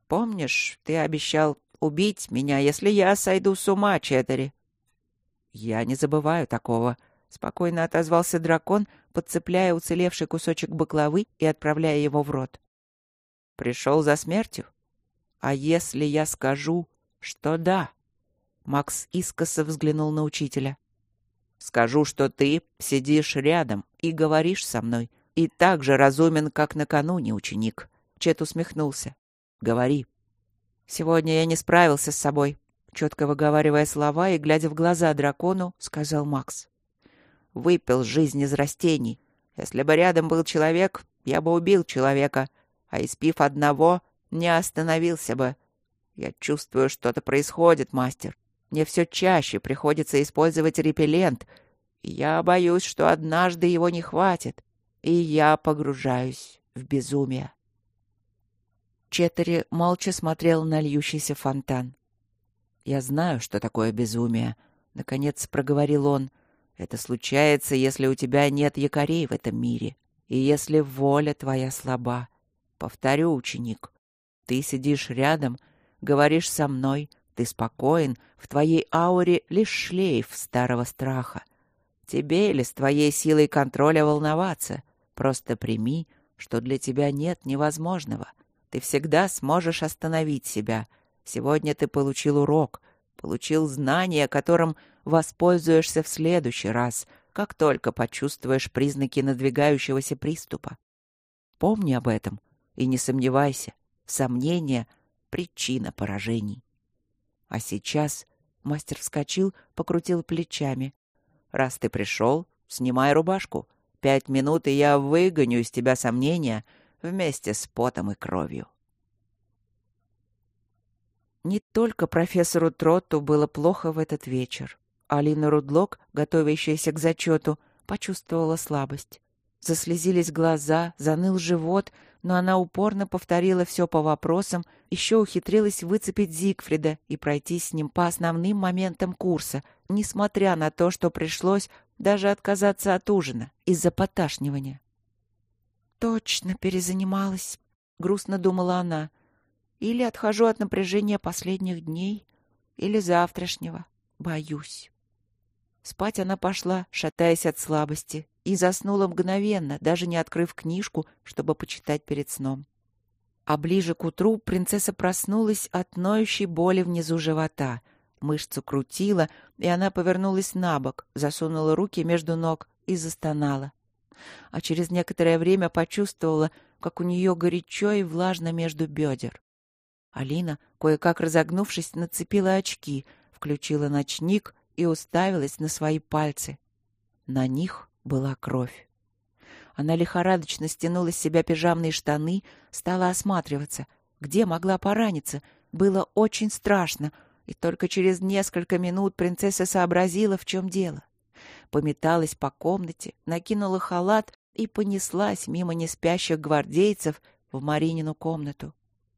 Speaker 2: помнишь, ты обещал убить меня, если я сойду с ума, Четтери?» «Я не забываю такого», — спокойно отозвался дракон, подцепляя уцелевший кусочек баклавы и отправляя его в рот. «Пришел за смертью? А если я скажу, что да?» Макс искоса взглянул на учителя. «Скажу, что ты сидишь рядом и говоришь со мной, и так же разумен, как накануне, ученик». Чет усмехнулся. «Говори». «Сегодня я не справился с собой», — четко выговаривая слова и глядя в глаза дракону, сказал Макс. «Выпил жизнь из растений. Если бы рядом был человек, я бы убил человека, а испив одного, не остановился бы. Я чувствую, что-то происходит, мастер. Мне все чаще приходится использовать репеллент, и я боюсь, что однажды его не хватит, и я погружаюсь в безумие». Четтери молча смотрел на льющийся фонтан. «Я знаю, что такое безумие», — наконец проговорил он. «Это случается, если у тебя нет якорей в этом мире, и если воля твоя слаба. Повторю, ученик, ты сидишь рядом, говоришь со мной, ты спокоен, в твоей ауре лишь шлейф старого страха. Тебе или с твоей силой контроля волноваться? Просто прими, что для тебя нет невозможного. Ты всегда сможешь остановить себя. Сегодня ты получил урок, получил знание, которым воспользуешься в следующий раз, как только почувствуешь признаки надвигающегося приступа. Помни об этом и не сомневайся. Сомнение — причина поражений. А сейчас мастер вскочил, покрутил плечами. Раз ты пришел, снимай рубашку. Пять минут, и я выгоню из тебя сомнения вместе с потом и кровью. Не только профессору Тротту было плохо в этот вечер. Алина Рудлок, готовящаяся к зачету, почувствовала слабость. Заслезились глаза, заныл живот, но она упорно повторила все по вопросам, еще ухитрилась выцепить Зигфрида и пройти с ним по основным моментам курса, несмотря на то, что пришлось даже отказаться от ужина из-за поташнивания. «Точно перезанималась», — грустно думала она. «Или отхожу от напряжения последних дней, или завтрашнего. Боюсь». Спать она пошла, шатаясь от слабости, и заснула мгновенно, даже не открыв книжку, чтобы почитать перед сном. А ближе к утру принцесса проснулась от ноющей боли внизу живота. Мышцу крутила, и она повернулась на бок, засунула руки между ног и застонала. А через некоторое время почувствовала, как у нее горячо и влажно между бедер. Алина, кое-как разогнувшись, нацепила очки, включила ночник и уставилась на свои пальцы. На них была кровь. Она лихорадочно стянула с себя пижамные штаны, стала осматриваться. Где могла пораниться? Было очень страшно, и только через несколько минут принцесса сообразила, в чем дело. Пометалась по комнате, накинула халат и понеслась мимо неспящих гвардейцев в Маринину комнату.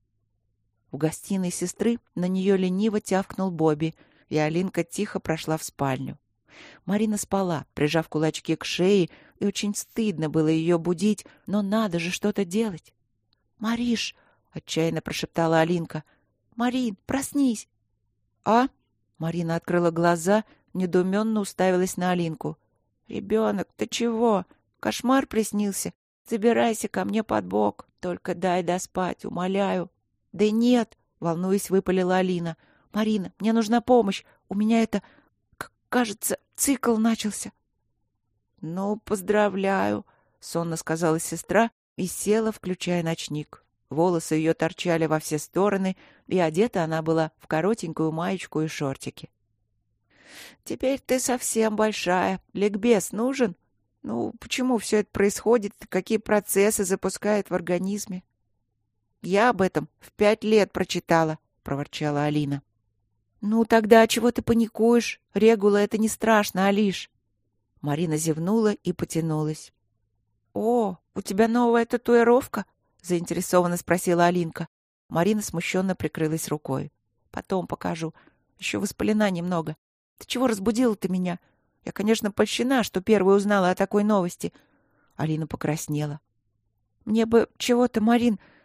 Speaker 2: В гостиной сестры на нее лениво тявкнул Бобби, и Алинка тихо прошла в спальню. Марина спала, прижав кулачки к шее, и очень стыдно было ее будить, но надо же что-то делать. «Мариш!» — отчаянно прошептала Алинка. «Марин, проснись!» «А?» — Марина открыла глаза, недоуменно уставилась на Алинку. «Ребенок, ты чего? Кошмар приснился? Забирайся ко мне под бок, только дай доспать, умоляю». «Да нет!» — волнуясь, выпалила Алина. «Марина, мне нужна помощь. У меня это... кажется, цикл начался». «Ну, поздравляю», — сонно сказала сестра и села, включая ночник. Волосы ее торчали во все стороны, и одета она была в коротенькую маечку и шортики. «Теперь ты совсем большая. Ликбез нужен? Ну, почему все это происходит, какие процессы запускает в организме?» «Я об этом в пять лет прочитала», — проворчала Алина. «Ну, тогда чего ты паникуешь? Регула — это не страшно, Алиш». Марина зевнула и потянулась. «О, у тебя новая татуировка?» — заинтересованно спросила Алинка. Марина смущенно прикрылась рукой. «Потом покажу. Еще воспалена немного. Ты чего разбудила-то меня? Я, конечно, польщена, что первой узнала о такой новости». Алина покраснела. «Мне бы чего-то, Марин.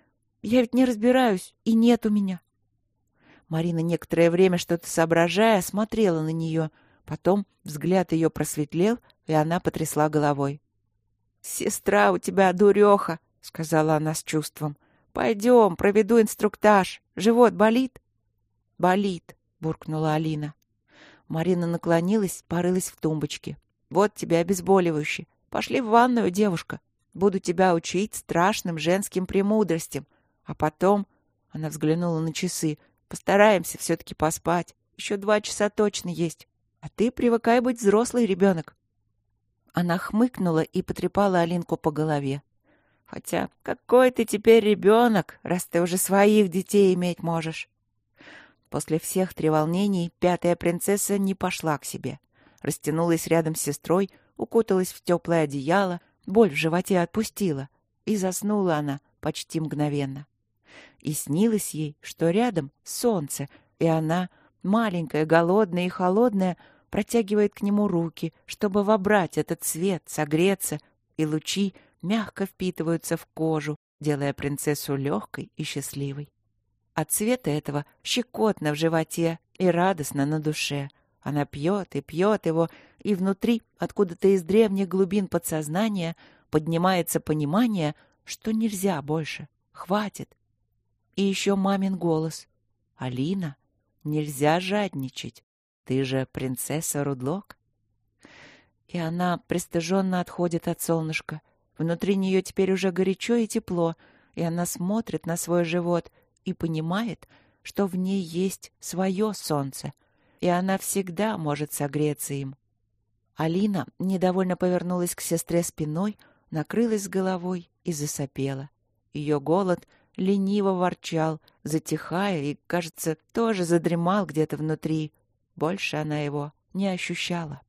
Speaker 1: Я ведь не разбираюсь, и нет у меня». Марина некоторое время, что-то соображая, смотрела на нее. Потом взгляд ее просветлел, и она потрясла головой. «Сестра у тебя дуреха», — сказала она с чувством. «Пойдем, проведу инструктаж. Живот болит?» «Болит», — буркнула Алина. Марина наклонилась, порылась в тумбочке. «Вот тебе обезболивающее. Пошли в ванную, девушка. Буду тебя учить страшным женским премудростям. А потом...» — она взглянула на часы. «Постараемся все-таки поспать. Еще два часа точно есть. А ты привыкай быть взрослый, ребенок». Она хмыкнула и потрепала Алинку по голове. «Хотя какой ты теперь ребенок, раз ты уже своих детей иметь можешь?» После всех треволнений пятая принцесса не пошла к себе. Растянулась рядом с сестрой, укуталась в теплое одеяло, боль в животе отпустила, и заснула она почти мгновенно. И снилось ей, что рядом солнце, и она, маленькая, голодная и холодная, протягивает к нему руки, чтобы вобрать этот свет, согреться, и лучи мягко впитываются в кожу, делая принцессу легкой и счастливой. От цвета этого щекотно в животе и радостно на душе. Она пьет и пьет его, и внутри, откуда-то из древних глубин подсознания, поднимается понимание, что нельзя больше, хватит. И еще мамин голос. «Алина, нельзя жадничать. Ты же принцесса Рудлок». И она пристыженно отходит от солнышка. Внутри нее теперь уже горячо и тепло, и она смотрит на свой живот и понимает, что в ней есть свое солнце, и она всегда может согреться им. Алина недовольно повернулась к сестре спиной, накрылась головой и засопела. Ее голод лениво ворчал, затихая, и, кажется, тоже задремал где-то внутри. Больше она его не ощущала.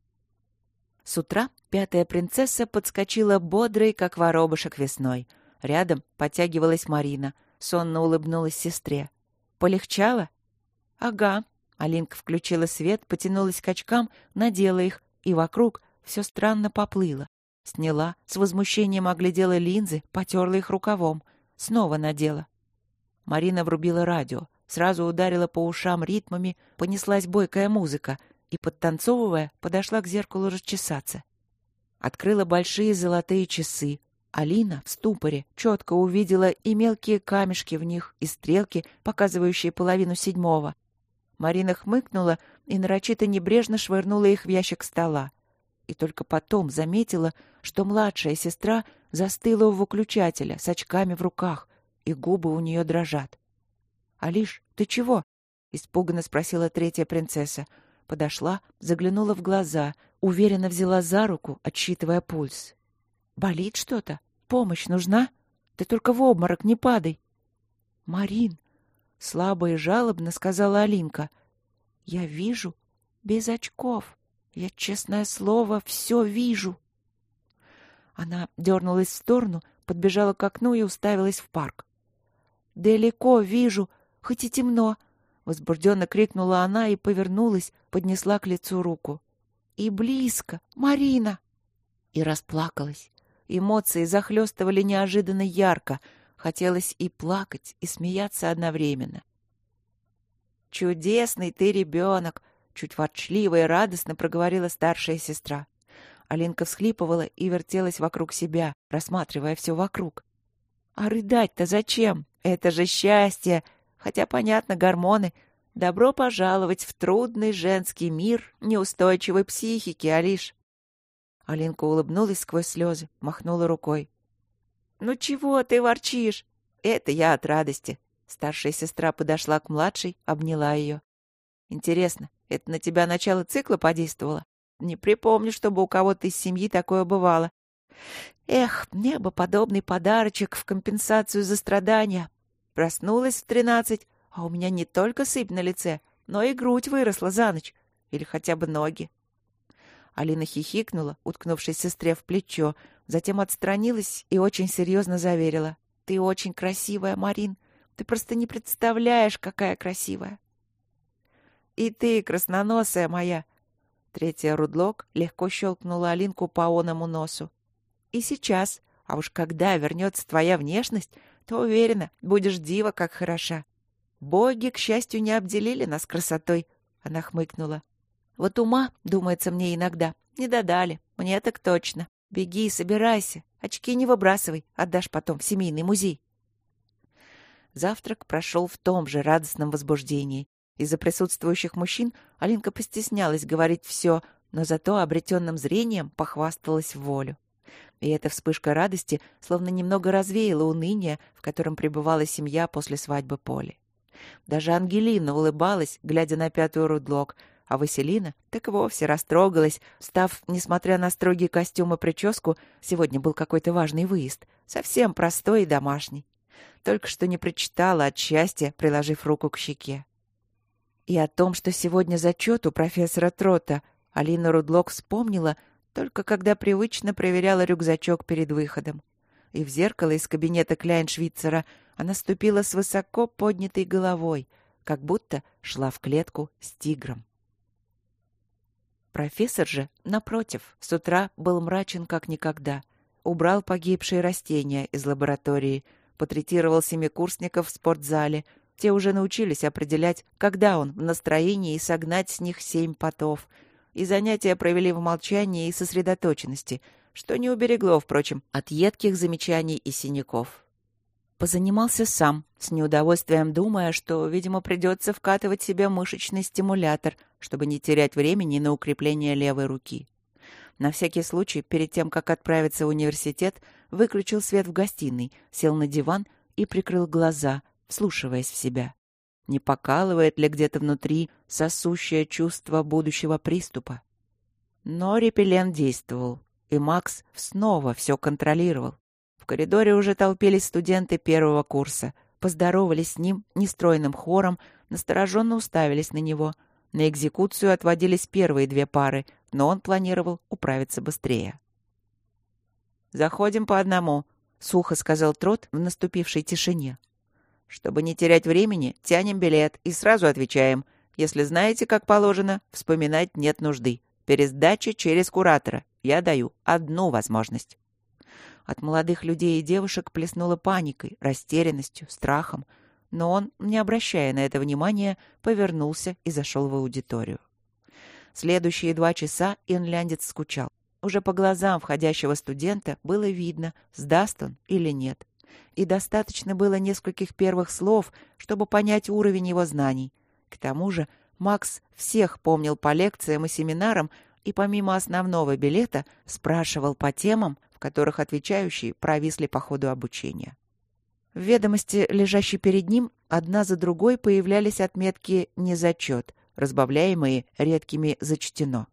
Speaker 1: С утра пятая принцесса подскочила бодрой, как воробушек весной. Рядом подтягивалась Марина, сонно улыбнулась сестре. «Полегчало?» «Ага». Алинка включила свет, потянулась к очкам, надела их, и вокруг все странно поплыло. Сняла, с возмущением оглядела линзы, потерла их рукавом. Снова надела. Марина врубила радио, сразу ударила по ушам ритмами, понеслась бойкая музыка и, подтанцовывая, подошла к зеркалу расчесаться. Открыла большие золотые часы. Алина в ступоре четко увидела и мелкие камешки в них, и стрелки, показывающие половину седьмого. Марина хмыкнула и нарочито небрежно швырнула их в ящик стола. И только потом заметила, что младшая сестра застыла у выключателя с очками в руках, и губы у нее дрожат. «Алиш, ты чего?» — испуганно спросила третья принцесса. Подошла, заглянула в глаза, уверенно взяла за руку, отсчитывая пульс. «Болит что-то? Помощь нужна? Ты только в обморок не падай!» «Марин!» — слабо и жалобно сказала Алинка. «Я вижу без очков. Я, честное слово, все вижу». Она дернулась в сторону, подбежала к окну и уставилась в парк. «Далеко вижу, хоть и темно!» — возбужденно крикнула она и повернулась, поднесла к лицу руку. «И близко! Марина!» И расплакалась. Эмоции захлестывали неожиданно ярко. Хотелось и плакать, и смеяться одновременно. «Чудесный ты ребенок!» — чуть ворчливо и радостно проговорила старшая сестра. Алинка всхлипывала и вертелась вокруг себя, рассматривая все вокруг. «А рыдать-то зачем? Это же счастье! Хотя, понятно, гормоны. Добро пожаловать в трудный женский мир неустойчивой психики, Алиш!» Алинка улыбнулась сквозь слезы, махнула рукой. «Ну чего ты ворчишь? Это я от радости». Старшая сестра подошла к младшей, обняла ее. «Интересно, это на тебя начало цикла подействовало? Не припомню, чтобы у кого-то из семьи такое бывало. Эх, мне бы подобный подарочек в компенсацию за страдания. Проснулась в тринадцать, а у меня не только сыпь на лице, но и грудь выросла за ночь. Или хотя бы ноги». Алина хихикнула, уткнувшись сестре в плечо, затем отстранилась и очень серьезно заверила. «Ты очень красивая, Марин. Ты просто не представляешь, какая красивая». «И ты, красноносая моя!» Третья Рудлок легко щелкнула Алинку по оному носу. «И сейчас, а уж когда вернется твоя внешность,
Speaker 2: то, уверена, будешь дива, как хороша. Боги, к счастью, не обделили нас красотой, — она хмыкнула. Вот ума, думается мне иногда, не додали, мне так точно. Беги, собирайся, очки не выбрасывай, отдашь потом в семейный музей. Завтрак прошел в том же радостном возбуждении. Из-за присутствующих мужчин Алинка постеснялась говорить все, но зато обретенным зрением похвасталась в волю. И эта вспышка радости словно немного развеяла уныние, в котором пребывала семья после свадьбы Поли. Даже Ангелина улыбалась, глядя на пятую Рудлок, а Василина так вовсе растрогалась, став, несмотря на строгий костюм и прическу, сегодня был какой-то важный выезд, совсем простой и домашний. Только что не прочитала от счастья, приложив руку к щеке. И о том, что сегодня зачет у профессора Трота, Алина Рудлок вспомнила только когда привычно проверяла рюкзачок перед выходом. И в зеркало из кабинета Кляйншвицера она ступила с высоко поднятой головой, как будто шла в клетку с тигром. Профессор же, напротив, с утра был мрачен как никогда. Убрал погибшие растения из лаборатории, потретировал семикурсников в спортзале. Те уже научились определять, когда он в настроении, и согнать с них семь потов. И занятия провели в молчании и сосредоточенности, что не уберегло, впрочем, от едких замечаний и синяков. Позанимался сам, с неудовольствием думая, что, видимо, придется вкатывать себе мышечный стимулятор, чтобы не терять времени на укрепление левой руки. На всякий случай, перед тем, как отправиться в университет, выключил свет в гостиной, сел на диван и прикрыл глаза, вслушиваясь в себя. Не покалывает ли где-то внутри сосущее чувство будущего приступа? Но репеллент действовал, и Макс снова все контролировал. В коридоре уже толпились студенты первого курса, поздоровались с ним нестройным хором, настороженно уставились на него. На экзекуцию отводились первые две пары, но он планировал управиться быстрее. «Заходим по одному», — сухо сказал Трот в наступившей тишине. «Чтобы не терять времени, тянем билет и сразу отвечаем. Если знаете, как положено, вспоминать нет нужды. Пересдача через куратора. Я даю одну возможность». От молодых людей и девушек плеснуло паникой, растерянностью, страхом, но он, не обращая на это внимания, повернулся и зашел в аудиторию. Следующие два часа инляндец скучал. Уже по глазам входящего студента было видно, сдаст он или нет. И достаточно было нескольких первых слов, чтобы понять уровень его знаний. К тому же Макс всех помнил по лекциям и семинарам и помимо основного билета спрашивал по темам, в которых отвечающие провисли по ходу обучения. В ведомости, лежащей перед ним, одна за другой появлялись отметки «не зачет», разбавляемые редкими «зачтено».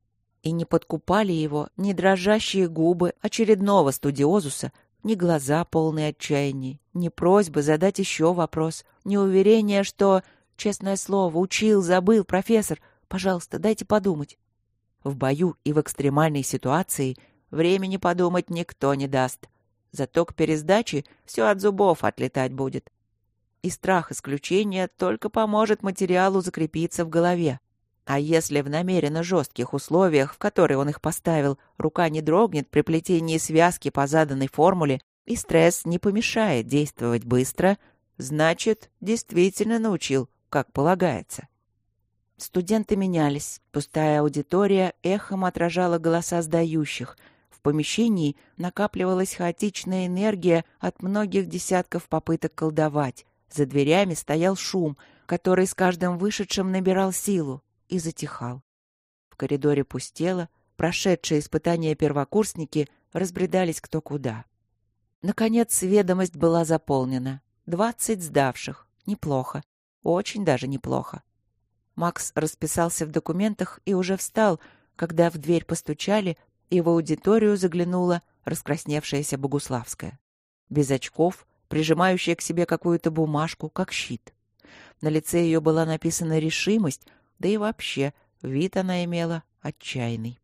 Speaker 2: И не подкупали его ни дрожащие губы очередного студиозуса, ни глаза, полные отчаяния, ни просьбы задать еще вопрос, ни уверения, что, честное слово, учил, забыл, профессор, пожалуйста, дайте подумать. В бою и в экстремальной ситуации времени подумать никто не даст. Зато к пересдаче все от зубов отлетать будет. И страх исключения только поможет материалу закрепиться в голове. А если в намеренно жестких условиях, в которые он их поставил, рука не дрогнет при плетении связки по заданной формуле, и стресс не помешает действовать быстро, значит, действительно научил, как полагается. Студенты менялись. Пустая аудитория эхом отражала голоса сдающих. В помещении накапливалась хаотичная энергия от многих десятков попыток колдовать. За дверями стоял шум, который с каждым вышедшим набирал силу и затихал. В коридоре пустело, прошедшие испытания первокурсники разбредались кто куда. Наконец, ведомость была заполнена. Двадцать сдавших. Неплохо. Очень даже неплохо. Макс расписался в документах и уже встал, когда в дверь постучали, и в аудиторию заглянула раскрасневшаяся Богуславская. Без очков, прижимающая к себе какую-то бумажку, как щит. На лице ее была написана решимость, да и вообще вид она имела отчаянный.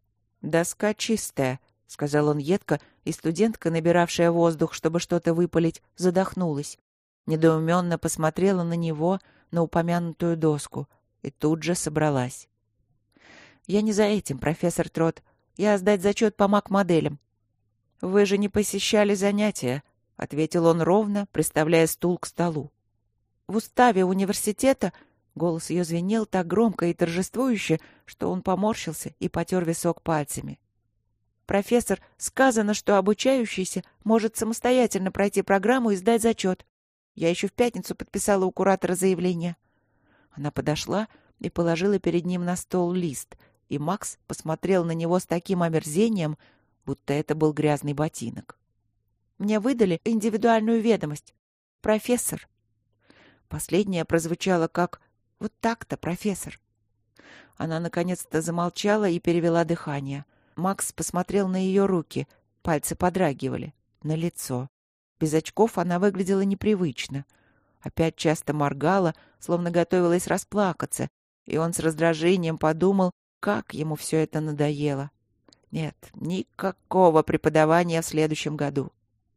Speaker 2: «Доска чистая», — сказал он едко, и студентка, набиравшая воздух, чтобы что-то выпалить, задохнулась. Недоуменно посмотрела на него, на упомянутую доску, и тут же собралась. «Я не за этим, профессор Трот. Я сдать зачет по мак-моделям». «Вы же не посещали занятия», — ответил он ровно, приставляя стул к столу. «В уставе университета...» — голос ее звенел так громко и торжествующе, что он поморщился и потер висок пальцами. «Профессор, сказано, что обучающийся может самостоятельно пройти программу и сдать зачет. Я еще в пятницу подписала у куратора заявление». Она подошла и положила перед ним на стол лист, и Макс посмотрел на него с таким омерзением, будто это был грязный ботинок. «Мне выдали индивидуальную ведомость. Профессор». Последнее прозвучало как «вот так-то, профессор». Она наконец-то замолчала и перевела дыхание. Макс посмотрел на ее руки. Пальцы подрагивали. На лицо. Без очков она выглядела непривычно. Опять часто моргала, словно готовилась расплакаться, и он с раздражением подумал, как ему все это надоело. Нет, никакого преподавания в следующем году.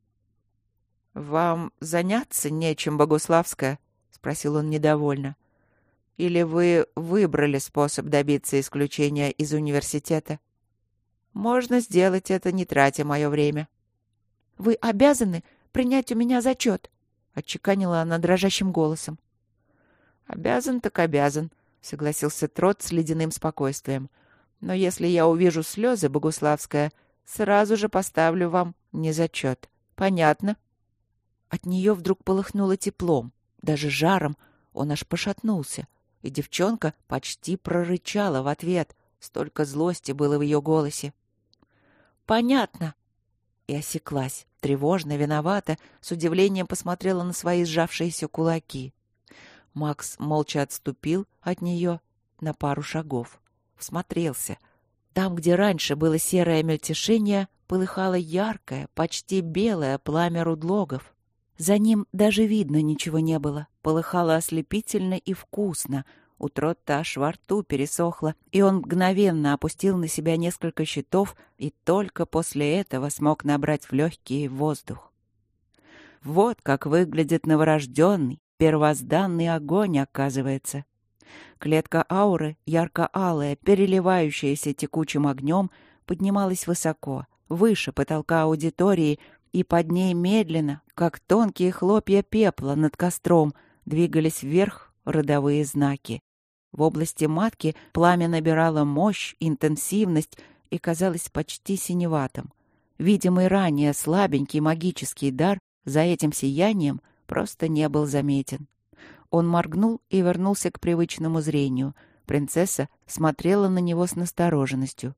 Speaker 2: «Вам заняться нечем, Богуславская?» — спросил он недовольно. «Или вы выбрали способ добиться исключения из университета? Можно сделать это, не тратя мое время». «Вы обязаны принять у меня зачет», — отчеканила она дрожащим голосом. «Обязан так обязан», — согласился Трот с ледяным спокойствием. «Но если я увижу слезы, Богуславская, сразу же поставлю вам незачет. Понятно?» От нее вдруг полыхнуло теплом, даже жаром. Он аж пошатнулся, и девчонка почти прорычала в ответ. Столько злости было в ее голосе. «Понятно!» И осеклась, тревожно, виновата, с удивлением посмотрела на свои сжавшиеся кулаки. Макс молча отступил от нее на пару шагов. Всмотрелся. Там, где раньше было серое мельтешение, полыхало яркое, почти белое пламя рудлогов. За ним даже видно ничего не было. Полыхало ослепительно и вкусно. У Тротта аж во рту пересохло, и он мгновенно опустил на себя несколько щитов и только после этого смог набрать в легкие воздух. Вот как выглядит новорожденный, первозданный огонь, оказывается. Клетка ауры, ярко-алая, переливающаяся текучим огнем, поднималась высоко, выше потолка аудитории, и под ней медленно, как тонкие хлопья пепла над костром, двигались вверх родовые знаки. В области матки пламя набирало мощь, интенсивность и казалось почти синеватым. Видимый ранее слабенький магический дар за этим сиянием просто не был заметен. Он моргнул и вернулся к привычному зрению. Принцесса смотрела на него с настороженностью.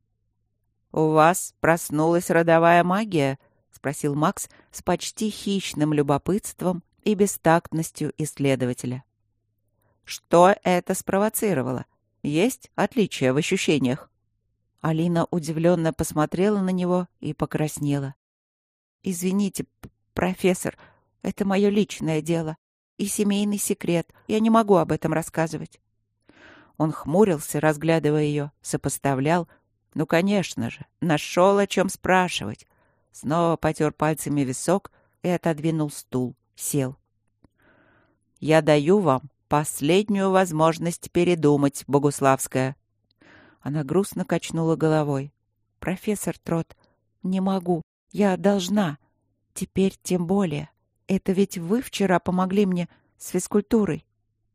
Speaker 2: «У вас проснулась родовая магия?» — спросил Макс с почти хищным любопытством и бестактностью исследователя. «Что это спровоцировало? Есть отличия в ощущениях?» Алина удивленно посмотрела на него и покраснела. «Извините, профессор, это мое личное дело и семейный секрет. Я не могу об этом рассказывать». Он хмурился, разглядывая ее, сопоставлял. Ну, конечно же, нашел о чем спрашивать. Снова потер пальцами висок и отодвинул стул, сел. «Я даю вам последнюю возможность передумать, Богуславская». Она грустно качнула головой. «Профессор Трот, не могу. Я должна. Теперь тем более. Это ведь вы вчера помогли мне с физкультурой».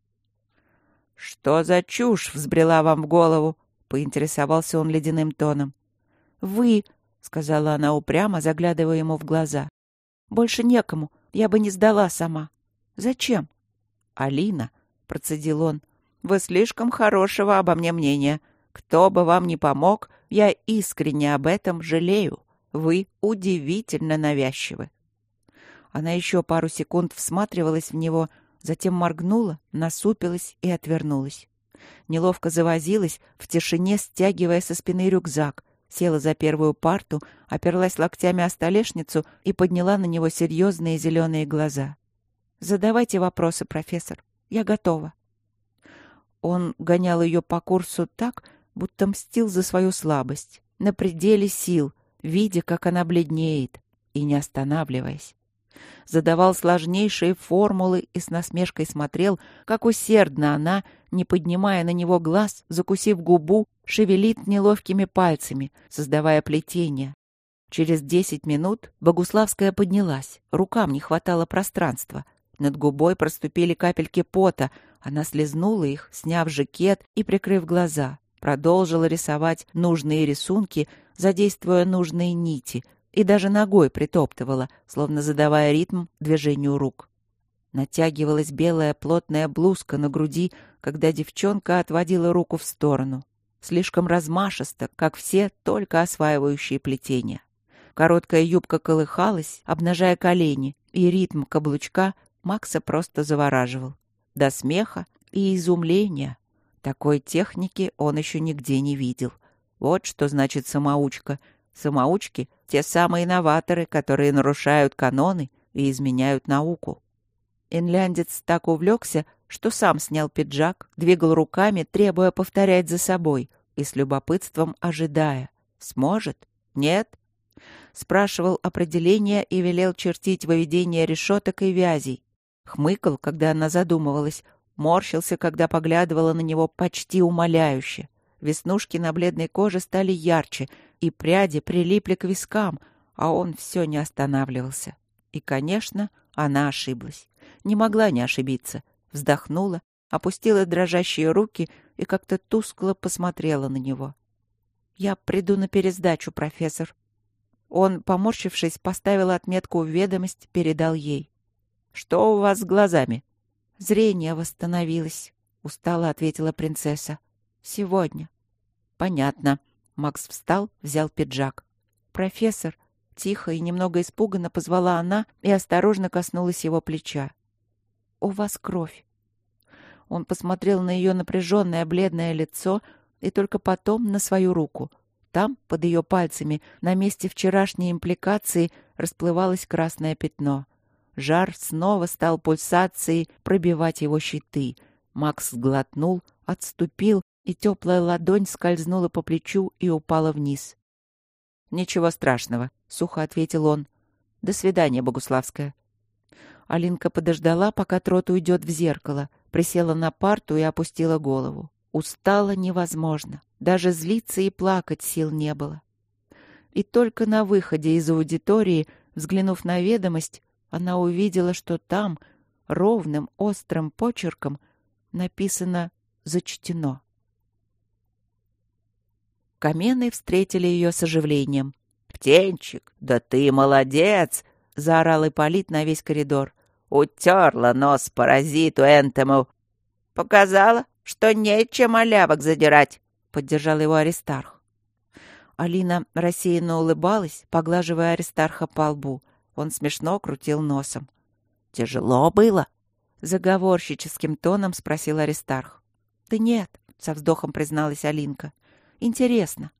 Speaker 2: «Что за чушь взбрела вам в голову?» — поинтересовался он ледяным тоном. «Вы...» — сказала она упрямо, заглядывая ему в глаза. «Больше некому. Я бы не сдала сама. Зачем?» «Алина», — процедил он, — «вы слишком хорошего обо мне мнения. Кто бы вам ни помог, я искренне об этом жалею. Вы удивительно навязчивы». Она еще пару секунд всматривалась в него, затем моргнула, насупилась и отвернулась. Неловко завозилась, в тишине стягивая со спины рюкзак, села за первую парту, оперлась локтями о столешницу и подняла на него серьезные зеленые глаза. «Задавайте вопросы, профессор. Я готова». Он гонял ее по курсу так, будто мстил за свою слабость, на пределе сил, видя, как она бледнеет, и не останавливаясь. Задавал сложнейшие формулы и с насмешкой смотрел, как усердно она, не поднимая на него глаз, закусив губу, шевелит неловкими пальцами, создавая плетение. Через десять минут Богуславская поднялась. Рукам не хватало пространства. Над губой проступили капельки пота. Она слезнула их, сняв жакет и прикрыв глаза. Продолжила рисовать нужные рисунки, задействуя нужные нити, и даже ногой притоптывала, словно задавая ритм движению рук. Натягивалась белая плотная блузка на груди, когда девчонка отводила руку в сторону. Слишком размашисто, как все, только осваивающие плетение. Короткая юбка колыхалась, обнажая колени, и ритм каблучка Макса просто завораживал. До смеха и изумления. Такой техники он еще нигде не видел. Вот что значит самоучка. Самоучки — те самые новаторы, которые нарушают каноны и изменяют науку. Инляндец так увлекся, что сам снял пиджак, двигал руками, требуя повторять за собой, и с любопытством ожидая. Сможет? Нет? Спрашивал определение и велел чертить выведение решеток и вязей. Хмыкал, когда она задумывалась, морщился, когда поглядывала на него почти умоляюще. Веснушки на бледной коже стали ярче, и пряди прилипли к вискам, а он все не останавливался. И, конечно, она ошиблась. Не могла не ошибиться. Вздохнула, опустила дрожащие руки и как-то тускло посмотрела на него. «Я приду на пересдачу, профессор». Он, поморщившись, поставил отметку в ведомость, передал ей. «Что у вас с глазами?» «Зрение восстановилось», — устало ответила принцесса. «Сегодня». «Понятно». Макс встал, взял пиджак. «Профессор», — тихо и немного испуганно позвала она и осторожно коснулась его плеча. «У вас кровь». Он посмотрел на ее напряженное бледное лицо и только потом на свою руку. Там, под ее пальцами, на месте вчерашней импликации, расплывалось красное пятно. Жар снова стал пульсацией пробивать его щиты. Макс сглотнул, отступил, и теплая ладонь скользнула по плечу и упала вниз. «Ничего страшного», — сухо ответил он. «До свидания, Богуславская». Алинка подождала, пока Трот уйдет в зеркало, присела на парту и опустила голову. Устала невозможно. Даже злиться и плакать сил не было. И только на выходе из аудитории, взглянув на ведомость, она увидела, что там ровным острым почерком написано «Зачтено». Камены встретили ее с оживлением. «Птенчик, да ты молодец!» — заорал Ипполит на весь коридор. «Утерла нос паразиту энтому!» «Показала, что нечем малявок задирать!» — поддержал его Аристарх. Алина рассеянно улыбалась, поглаживая Аристарха по лбу. Он смешно крутил носом. «Тяжело было?» — заговорщическим тоном спросил Аристарх. «Да нет», — со вздохом призналась Алинка. «Интересно».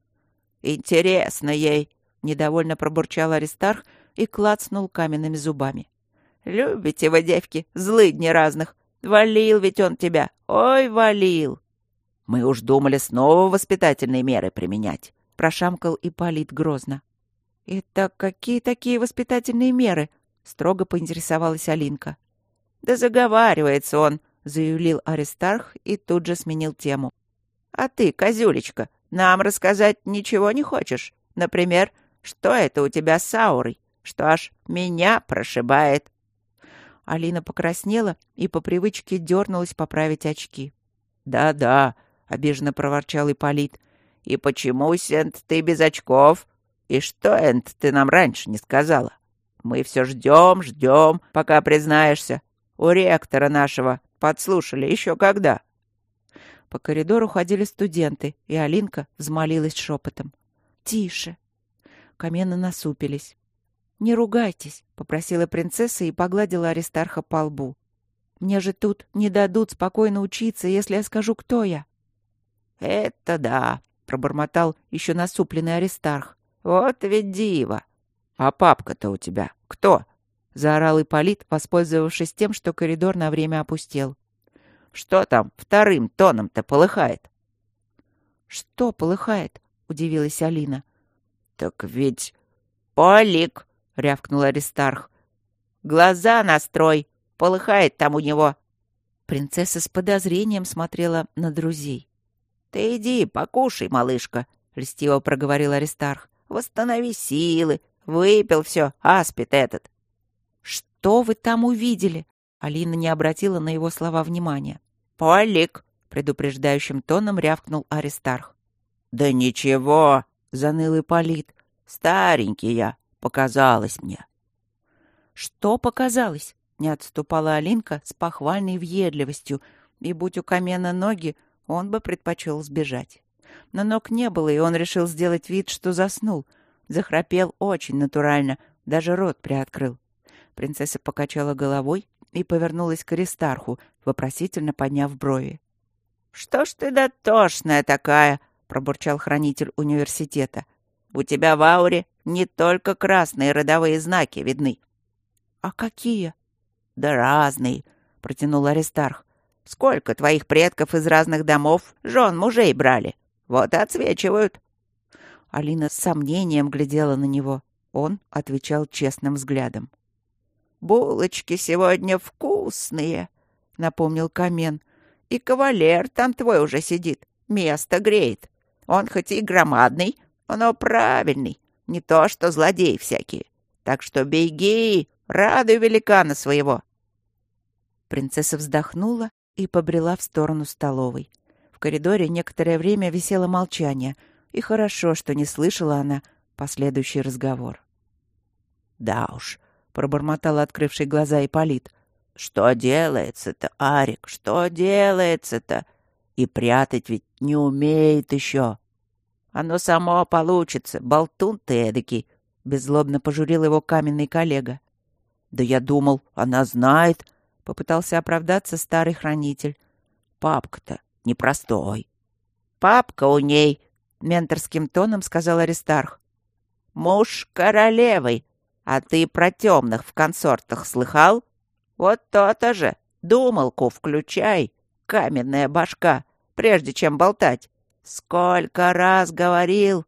Speaker 2: «Интересно ей», — недовольно пробурчал Аристарх и клацнул каменными зубами. «Любите вы, девки, злыдни разных. Валил ведь он тебя. Ой, валил!» «Мы уж думали снова воспитательные меры применять», — прошамкал Ипполит грозно. «Это какие такие воспитательные меры?» — строго поинтересовалась Алинка. «Да заговаривается он», — заявил Аристарх и тут же сменил тему. «А ты, козюлечка, нам рассказать ничего не хочешь? Например, что это у тебя с аурой, что аж меня прошибает?» Алина покраснела и по привычке дернулась поправить очки. «Да-да», — обиженно проворчал Ипполит. «И почему, Сент, ты без очков? И что, Энт, ты нам раньше не сказала? Мы все ждем, ждем, пока признаешься. У ректора нашего подслушали еще когда?» По коридору ходили студенты, и Алинка взмолилась шепотом. «Тише!» Камены насупились. «Не ругайтесь», — попросила принцесса и погладила Аристарха по лбу. «Мне же тут не дадут спокойно учиться, если я скажу, кто я». «Это да», — пробормотал еще насупленный Аристарх. «Вот ведь диво! А папка-то у тебя кто?» — заорал Ипполит, воспользовавшись тем, что коридор на время опустел. «Что там вторым тоном-то полыхает?» «Что полыхает?» — удивилась Алина. «Так ведь Полик!» — рявкнул Аристарх. «Глаза настрой! Полыхает там у него!» Принцесса с подозрением смотрела на друзей. «Ты иди, покушай, малышка!» — льстиво проговорил Аристарх.
Speaker 3: Восстанови силы. Выпил все, аспид этот».
Speaker 2: «Что вы там увидели?» Алина не обратила на его слова внимания.
Speaker 3: «Полик»,
Speaker 2: — предупреждающим тоном рявкнул Аристарх.
Speaker 3: «Да ничего», — заныл Ипполит. «Старенький я, показалось мне».
Speaker 2: «Что показалось?» — не отступала Алинка с похвальной въедливостью, и, будь у Камена ноги, он бы предпочел сбежать. Но ног не было, и он решил сделать вид, что заснул. Захрапел очень натурально, даже рот приоткрыл. Принцесса покачала головой и повернулась к Аристарху, вопросительно подняв брови.
Speaker 3: «Что ж ты дотошная такая?» — пробурчал хранитель университета. «У тебя в ауре не только красные родовые знаки видны».
Speaker 2: «А какие?»
Speaker 3: «Да разные», — протянул Аристарх. «Сколько твоих предков из разных домов жен мужей брали? Вот и отсвечивают».
Speaker 2: Алина с сомнением глядела на него. Он отвечал честным взглядом.
Speaker 3: «Булочки сегодня вкусные», — напомнил Камен. «И кавалер там твой уже сидит, место греет. Он хоть и громадный, но правильный, не то что злодеи всякие. Так что беги, радуй великана своего».
Speaker 2: Принцесса вздохнула и побрела в сторону столовой. В коридоре некоторое время висело молчание, и хорошо, что не слышала она последующий разговор.
Speaker 3: «Да уж», — пробормотал открывший глаза Ипполит. «Что делается-то, Арик, что делается-то? И прятать ведь не умеет еще». «Оно само получится, болтун ты эдакий», — беззлобно пожурил его каменный коллега.
Speaker 2: «Да я думал, она знает», — попытался оправдаться старый хранитель.
Speaker 3: «Папка-то непростой». «Папка у ней», — менторским тоном сказал Аристарх. «Муж королевы. А ты про темных в консортах слыхал? Вот то-то же. Думалку включай, каменная башка, прежде чем болтать. Сколько раз говорил,